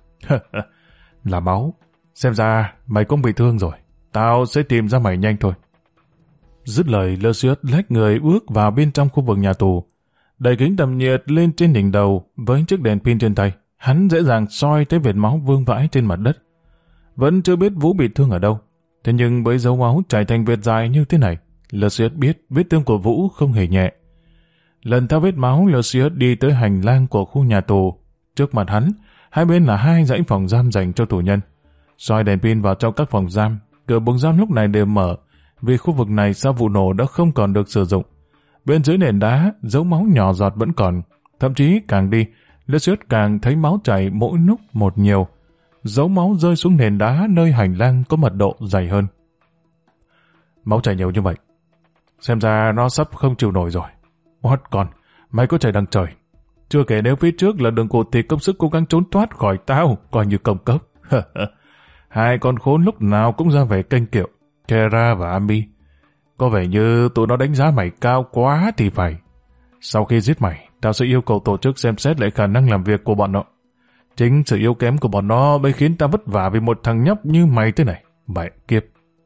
Speaker 1: Là máu, xem ra mày cũng bị thương rồi, tao sẽ tìm ra mày nhanh thôi. Dứt lời, Lucius lách người bước vào bên trong khu vực nhà tù, đẩy kính tầm nhiệt lên trên đỉnh đầu với chiếc đèn pin trên tay. Hắn dễ dàng soi thấy vệt máu vương vãi trên mặt đất. Vẫn chưa biết Vũ bị thương ở đâu, thế nhưng với dấu máu chảy thành vệt dài như thế này, Lucius biết vết thương của Vũ không hề nhẹ. Lần theo vết máu, Lucius đi tới hành lang của khu nhà tù. Trước mặt hắn, hai bên là 2 dãy phòng giam dành cho tù nhân. Soi đèn pin vào trong các phòng giam, cửa buồng giam lúc này đều mở, vì khu vực này sau vụ nổ đã không còn được sử dụng. Bên dưới nền đá, dấu máu nhỏ giọt vẫn còn. Thậm chí càng đi, Lucius càng thấy máu chảy mỗi lúc một nhiều. Dấu máu rơi xuống nền đá nơi hành lang có mật độ dày hơn. Máu chảy nhiều như vậy, xem ra nó sắp không chịu nổi rồi. Oát con, mày có chạy đằng trời. Chưa kể nếu phía trước là đường cụt thì công sức cố gắng trốn thoát khỏi tao, coi như công cấp. 2 con khốn lúc nào cũng ra vẻ kênh kiệu, Kera và Ami. Có vẻ như tụi nó đánh giá mày cao quá thì phải. Sau khi giết mày, tao sẽ yêu cầu tổ chức xem xét lại khả năng làm việc của bọn nó. Chính sự yếu kém của bọn nó mới khiến tao vất vả vì một thằng nhóc như mày thế này. Mẹ kiếp.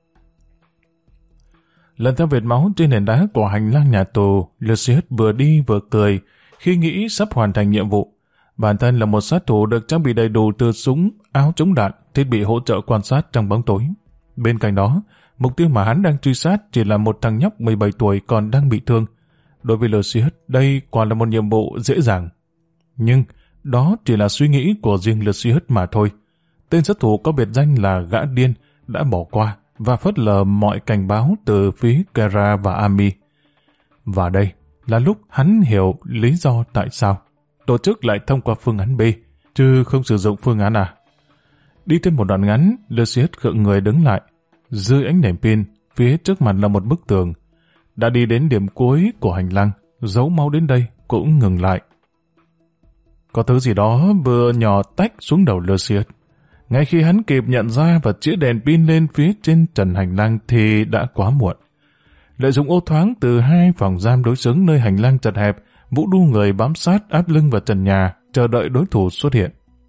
Speaker 1: Lần theo vệt máu trên nền đá của hành lang nhà tù, Lucius vừa đi vừa cười khi nghĩ sắp hoàn thành nhiệm vụ. Bản thân là một sát thủ được trang bị đầy đủ từ súng, áo chống đạn, thiết bị hỗ trợ quan sát trong bóng tối. Bên cạnh đó, mục tiêu mà hắn đang truy sát chỉ là một thằng nhóc 17 tuổi còn đang bị thương. Đối với Lucius, đây quả là một nhiệm vụ dễ dàng. Nhưng đó chỉ là suy nghĩ của riêng Lucius mà thôi. Tên sát thủ có biệt danh là gã điên đã bỏ qua và phớt lờ mọi cảnh báo từ phía Kera và Ami. Và đây là lúc hắn hiểu lý do tại sao tổ chức lại thông qua phương án B, chứ không sử dụng phương án A. Đi thêm một đoạn ngắn, Lucius khựng người đứng lại. Dưới ánh đèn pin, phía trước mặt là một bức tường. đã đi đến điểm cuối của hành lang, dấu máu đến đây cũng ngừng lại. Có thứ gì đó vừa nhỏ tách xuống đầu Lucius. Ngay khi hắn kịp nhận ra và chĩa đèn pin lên phía trên trần hành lang thì đã quá muộn. Lợi dụng ô thoáng từ hai phòng giam đối xứng nơi hành lang chật hẹp, Vũ đu người bám sát áp lưng vào trần nhà, chờ đợi đối thủ xuất hiện.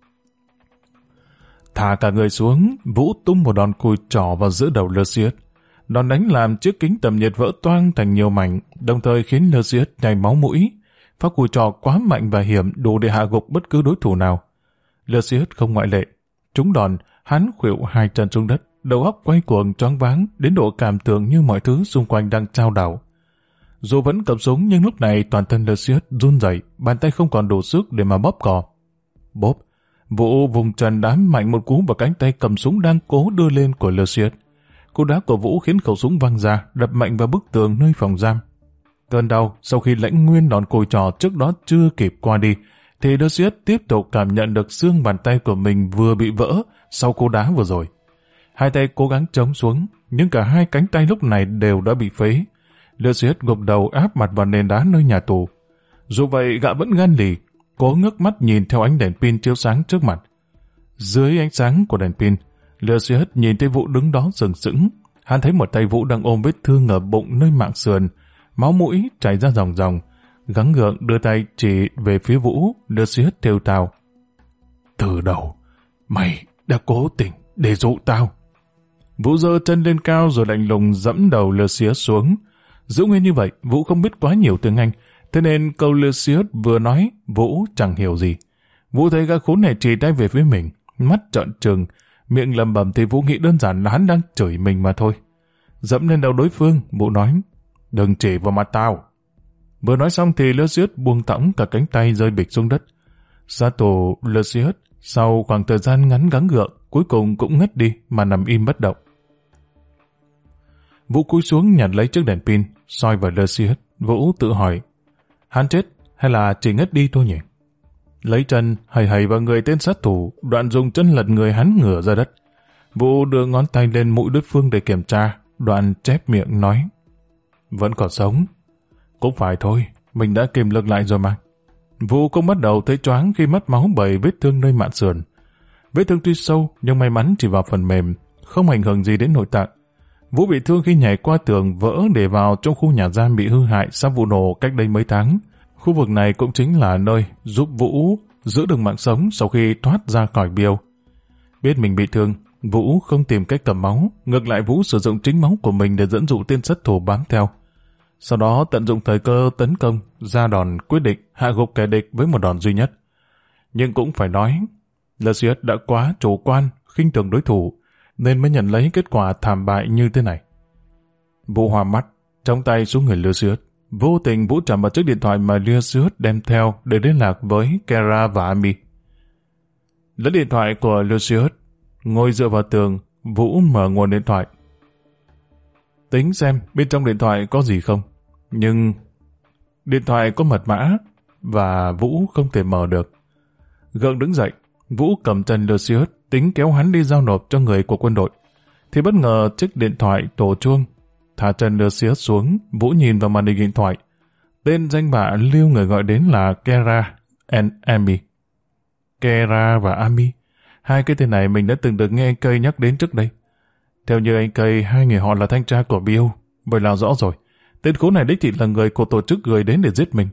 Speaker 1: Thả cả người xuống, Vũ tung một đòn cùi trỏ vào giữa đầu Lucius. Đòn đánh làm chiếc kính tầm nhiệt vỡ toang thành nhiều mảnh, đồng thời khiến Lucius nhảy máu mũi. Phát cùi trỏ quá mạnh và hiểm đủ để hạ gục bất cứ đối thủ nào. Lucius không ngoại lệ. Trúng đòn, hắn khuỵu hai chân xuống đất, đầu óc quay cuồng choáng váng đến độ cảm tưởng như mọi thứ xung quanh đang chao đảo. Dù vẫn cầm súng nhưng lúc này toàn thân Lucius run rẩy, bàn tay không còn đủ sức để mà bóp cò. Bóp, Vũ vùng trần đá mạnh một cú vào cánh tay cầm súng đang cố đưa lên của Lucius. Cú đá của Vũ khiến khẩu súng văng ra, đập mạnh vào bức tường nơi phòng giam. Cơn đau sau khi lãnh nguyên đòn cùi trỏ trước đó chưa kịp qua đi, thì Lucius tiếp tục cảm nhận được xương bàn tay của mình vừa bị vỡ sau cú đá vừa rồi. Hai tay cố gắng chống xuống, nhưng cả hai cánh tay lúc này đều đã bị phế. Lucius gục đầu áp mặt vào nền đá nơi nhà tù. Dù vậy gã vẫn gan lì, cố ngước mắt nhìn theo ánh đèn pin chiếu sáng trước mặt. Dưới ánh sáng của đèn pin, Lucius nhìn thấy Vũ đứng đó sừng sững. Hắn thấy một tay Vũ đang ôm vết thương ở bụng nơi mạng sườn, máu mũi chảy ra ròng ròng. Gắng gượng đưa tay chỉ về phía Vũ, Lucius thều thào. Từ đầu, mày đã cố tình để dụ tao. Vũ giơ chân lên cao rồi lạnh lùng dẫm đầu Lucius xuống. Giữ nguyên như vậy, Vũ không biết quá nhiều tiếng Anh, thế nên câu Lucius vừa nói, Vũ chẳng hiểu gì. Vũ thấy gã khốn này chỉ tay về phía mình, mắt trợn trừng, miệng lầm bầm thì Vũ nghĩ đơn giản là hắn đang chửi mình mà thôi. Dẫm lên đầu đối phương, Vũ nói, đừng chỉ vào mặt tao. Vừa nói xong thì Lucius buông thõng cả cánh tay rơi bịch xuống đất. Ra tù, Lucius sau khoảng thời gian ngắn gắng gượng, cuối cùng cũng ngất đi mà nằm im bất động. Vũ cúi xuống nhặt lấy chiếc đèn pin, soi vào Lucius. Vũ tự hỏi, hắn chết hay là chỉ ngất đi thôi nhỉ? Lấy chân hầy hầy vào người tên sát thủ, Đoạn dùng chân lật người hắn ngửa ra đất. Vũ đưa ngón tay lên mũi đối phương để kiểm tra, Đoạn chép miệng nói, vẫn còn sống. Cũng phải thôi, mình đã kìm lực lại rồi mà. Vũ cũng bắt đầu thấy choáng khi mất máu bởi vết thương nơi mạn sườn. Vết thương tuy sâu nhưng may mắn chỉ vào phần mềm, không ảnh hưởng gì đến nội tạng. Vũ bị thương khi nhảy qua tường vỡ để vào trong khu nhà giam bị hư hại sau vụ nổ cách đây mấy tháng. Khu vực này cũng chính là nơi giúp Vũ giữ được mạng sống sau khi thoát ra khỏi biêu. Biết mình bị thương, Vũ không tìm cách cầm máu, ngược lại Vũ sử dụng chính máu của mình để dẫn dụ tên sát thủ bám theo. Sau đó tận dụng thời cơ tấn công, ra đòn quyết định hạ gục kẻ địch với một đòn duy nhất. Nhưng cũng phải nói, Lucius đã quá chủ quan, khinh thường đối thủ, nên mới nhận lấy kết quả thảm bại như thế này. Vũ hòa mắt, trong tay xuống người Lucius. Vô tình Vũ chạm vào chiếc điện thoại mà Lucius đem theo để liên lạc với Kara và Amy. Lấy điện thoại của Lucius, ngồi dựa vào tường, Vũ mở nguồn điện thoại. Tính xem bên trong điện thoại có gì không. Nhưng điện thoại có mật mã và Vũ không thể mở được. Gượng đứng dậy, Vũ cầm chân Lucius tính kéo hắn đi giao nộp cho người của quân đội. Thì bất ngờ chiếc điện thoại tổ chuông. Thả chân Lucius xuống, Vũ nhìn vào màn hình điện thoại. Tên danh bạ lưu người gọi đến là Kara and Amy. Kara và Amy, hai cái tên này mình đã từng được nghe anh Cây nhắc đến trước đây. Theo như anh Cây, hai người họ là thanh tra của Bill. Vậy là rõ rồi, tên khốn này đích thị là người của tổ chức gửi đến để giết mình.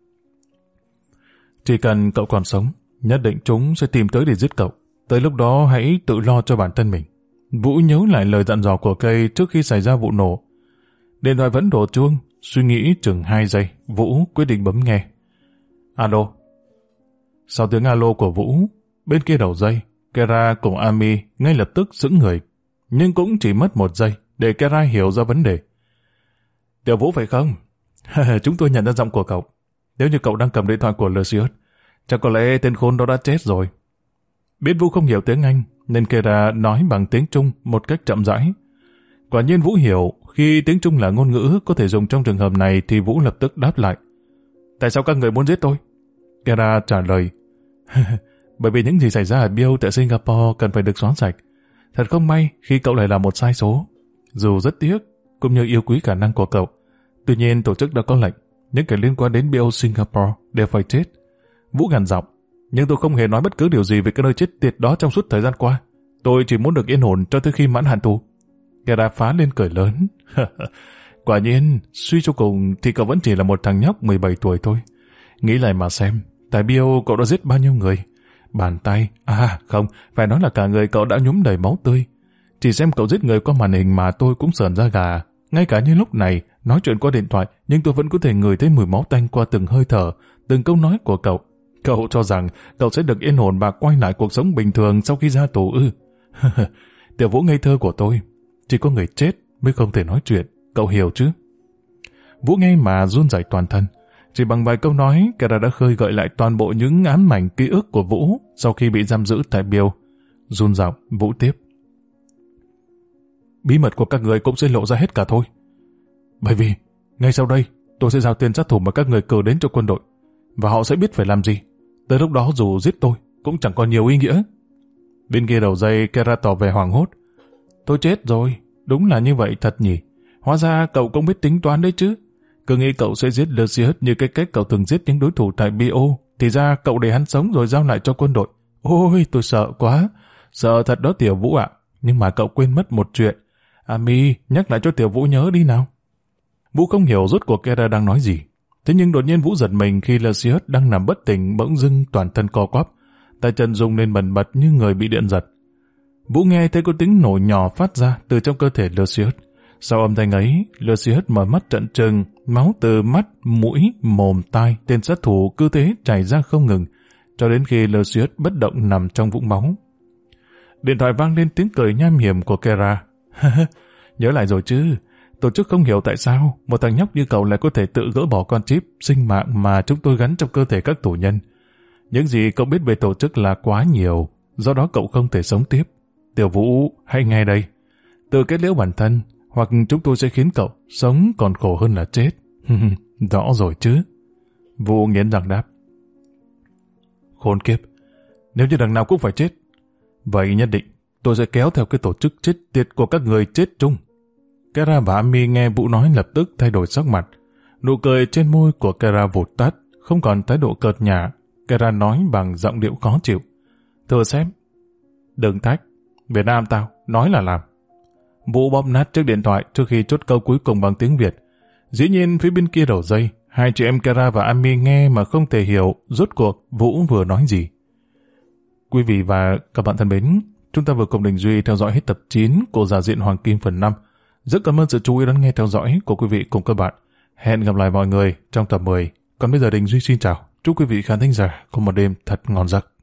Speaker 1: Chỉ cần cậu còn sống, nhất định chúng sẽ tìm tới để giết cậu. Tới lúc đó hãy tự lo cho bản thân mình. Vũ nhớ lại lời dặn dò của Cây trước khi xảy ra vụ nổ. Điện thoại vẫn đổ chuông, suy nghĩ chừng 2 giây, Vũ quyết định bấm nghe. Alo. Sau tiếng alo của Vũ, bên kia đầu dây, Kara cùng Amy ngay lập tức sững người. Nhưng cũng chỉ mất 1 giây để Kara hiểu ra vấn đề. Tiểu Vũ phải không? Chúng tôi nhận ra giọng của cậu. Nếu như cậu đang cầm điện thoại của Lucius, chắc có lẽ tên khốn đó đã chết rồi. Biết Vũ không hiểu tiếng Anh, nên Kara nói bằng tiếng Trung một cách chậm rãi. Quả nhiên Vũ hiểu, khi tiếng Trung là ngôn ngữ có thể dùng trong trường hợp này thì Vũ lập tức đáp lại. Tại sao các người muốn giết tôi? Kara trả lời. Bởi vì những gì xảy ra ở Bill tại Singapore cần phải được xóa sạch. Thật không may khi cậu lại là một sai số. Dù rất tiếc, cũng như yêu quý khả năng của cậu, Tuy nhiên tổ chức đã có lệnh, những kẻ liên quan đến BO Singapore đều phải chết. Vũ gằn giọng, nhưng tôi không hề nói bất cứ điều gì về cái nơi chết tiệt đó trong suốt thời gian qua. Tôi chỉ muốn được yên ổn cho tới khi mãn hạn tù. Kera phá lên cười lớn. Quả nhiên, suy cho cùng thì cậu vẫn chỉ là một thằng nhóc 17 tuổi thôi. Nghĩ lại mà xem, tại BO cậu đã giết bao nhiêu người? Bàn tay, không, phải nói là cả người cậu đã nhúm đầy máu tươi. Chỉ xem cậu giết người qua màn hình mà tôi cũng sởn da gà. Ngay cả như lúc này, nói chuyện qua điện thoại, nhưng tôi vẫn có thể ngửi thấy mùi máu tanh qua từng hơi thở, từng câu nói của cậu. Cậu cho rằng cậu sẽ được yên ổn và quay lại cuộc sống bình thường sau khi ra tù ư? Tiểu Vũ ngây thơ của tôi, chỉ có người chết mới không thể nói chuyện, cậu hiểu chứ? Vũ nghe mà run rẩy toàn thân. Chỉ bằng vài câu nói, Kera đã khơi gợi lại toàn bộ những ám ảnh ký ức của Vũ sau khi bị giam giữ tại Bill. Run giọng, Vũ tiếp. Bí mật của các người cũng sẽ lộ ra hết cả thôi. Bởi vì, ngay sau đây, tôi sẽ giao tiền sát thủ mà các người cử đến cho quân đội, và họ sẽ biết phải làm gì. Tới lúc đó dù giết tôi, cũng chẳng còn nhiều ý nghĩa. Bên kia đầu dây, Kera tỏ vẻ hoảng hốt. Tôi chết rồi, đúng là như vậy thật nhỉ. Hóa ra cậu cũng biết tính toán đấy chứ. Cứ nghĩ cậu sẽ giết Lucius như cái cách cậu từng giết những đối thủ tại BO, thì ra cậu để hắn sống rồi giao lại cho quân đội. Ôi, tôi sợ quá. Sợ thật đó Tiểu Vũ ạ. Nhưng mà cậu quên mất một chuyện. Ami, nhắc lại cho Tiểu Vũ nhớ đi nào. Vũ không hiểu rốt cuộc Kera đang nói gì. Thế nhưng đột nhiên Vũ giật mình khi Lucius đang nằm bất tỉnh bỗng dưng toàn thân co quắp, tay chân rung lên bần bật như người bị điện giật. Vũ nghe thấy có tiếng nổ nhỏ phát ra từ trong cơ thể Lucius. Sau âm thanh ấy, Lucius mở mắt trợn trừng, máu từ mắt, mũi, mồm, tai tên sát thủ cứ thế chảy ra không ngừng, cho đến khi Lucius bất động nằm trong vũng máu. Điện thoại vang lên tiếng cười nham hiểm của Kera. Nhớ lại rồi chứ, tổ chức không hiểu tại sao một thằng nhóc như cậu lại có thể tự gỡ bỏ con chip sinh mạng mà chúng tôi gắn trong cơ thể các tù nhân. Những gì cậu biết về tổ chức là quá nhiều, do đó cậu không thể sống tiếp. Tiểu Vũ, hãy nghe đây. Tự kết liễu bản thân, hoặc chúng tôi sẽ khiến cậu sống còn khổ hơn là chết. Rõ rồi chứ. Vũ nghiến răng đáp. Khốn kiếp, nếu như đằng nào cũng phải chết, vậy nhất định tôi sẽ kéo theo cái tổ chức chết tiệt của các người chết chung. Kera và Ami nghe Vũ nói lập tức thay đổi sắc mặt. Nụ cười trên môi của Kera vụt tắt, không còn thái độ cợt nhả. Kera nói bằng giọng điệu khó chịu. Thưa sếp, đừng thách, Việt Nam tao, nói là làm. Vũ bóp nát chiếc điện thoại trước khi chốt câu cuối cùng bằng tiếng Việt. Dĩ nhiên phía bên kia đầu dây, hai chị em Kera và Ami nghe mà không thể hiểu rốt cuộc Vũ vừa nói gì. Quý vị và các bạn thân mến, chúng ta vừa cùng Đình Duy theo dõi hết tập 9 của Giả Diện Hoàng Kim phần 5. Rất cảm ơn sự chú ý đón nghe theo dõi của quý vị cùng các bạn. Hẹn gặp lại mọi người trong tập 10. Còn bây giờ Đình Duy xin chào. Chúc quý vị khán thính giả có một đêm thật ngon giấc.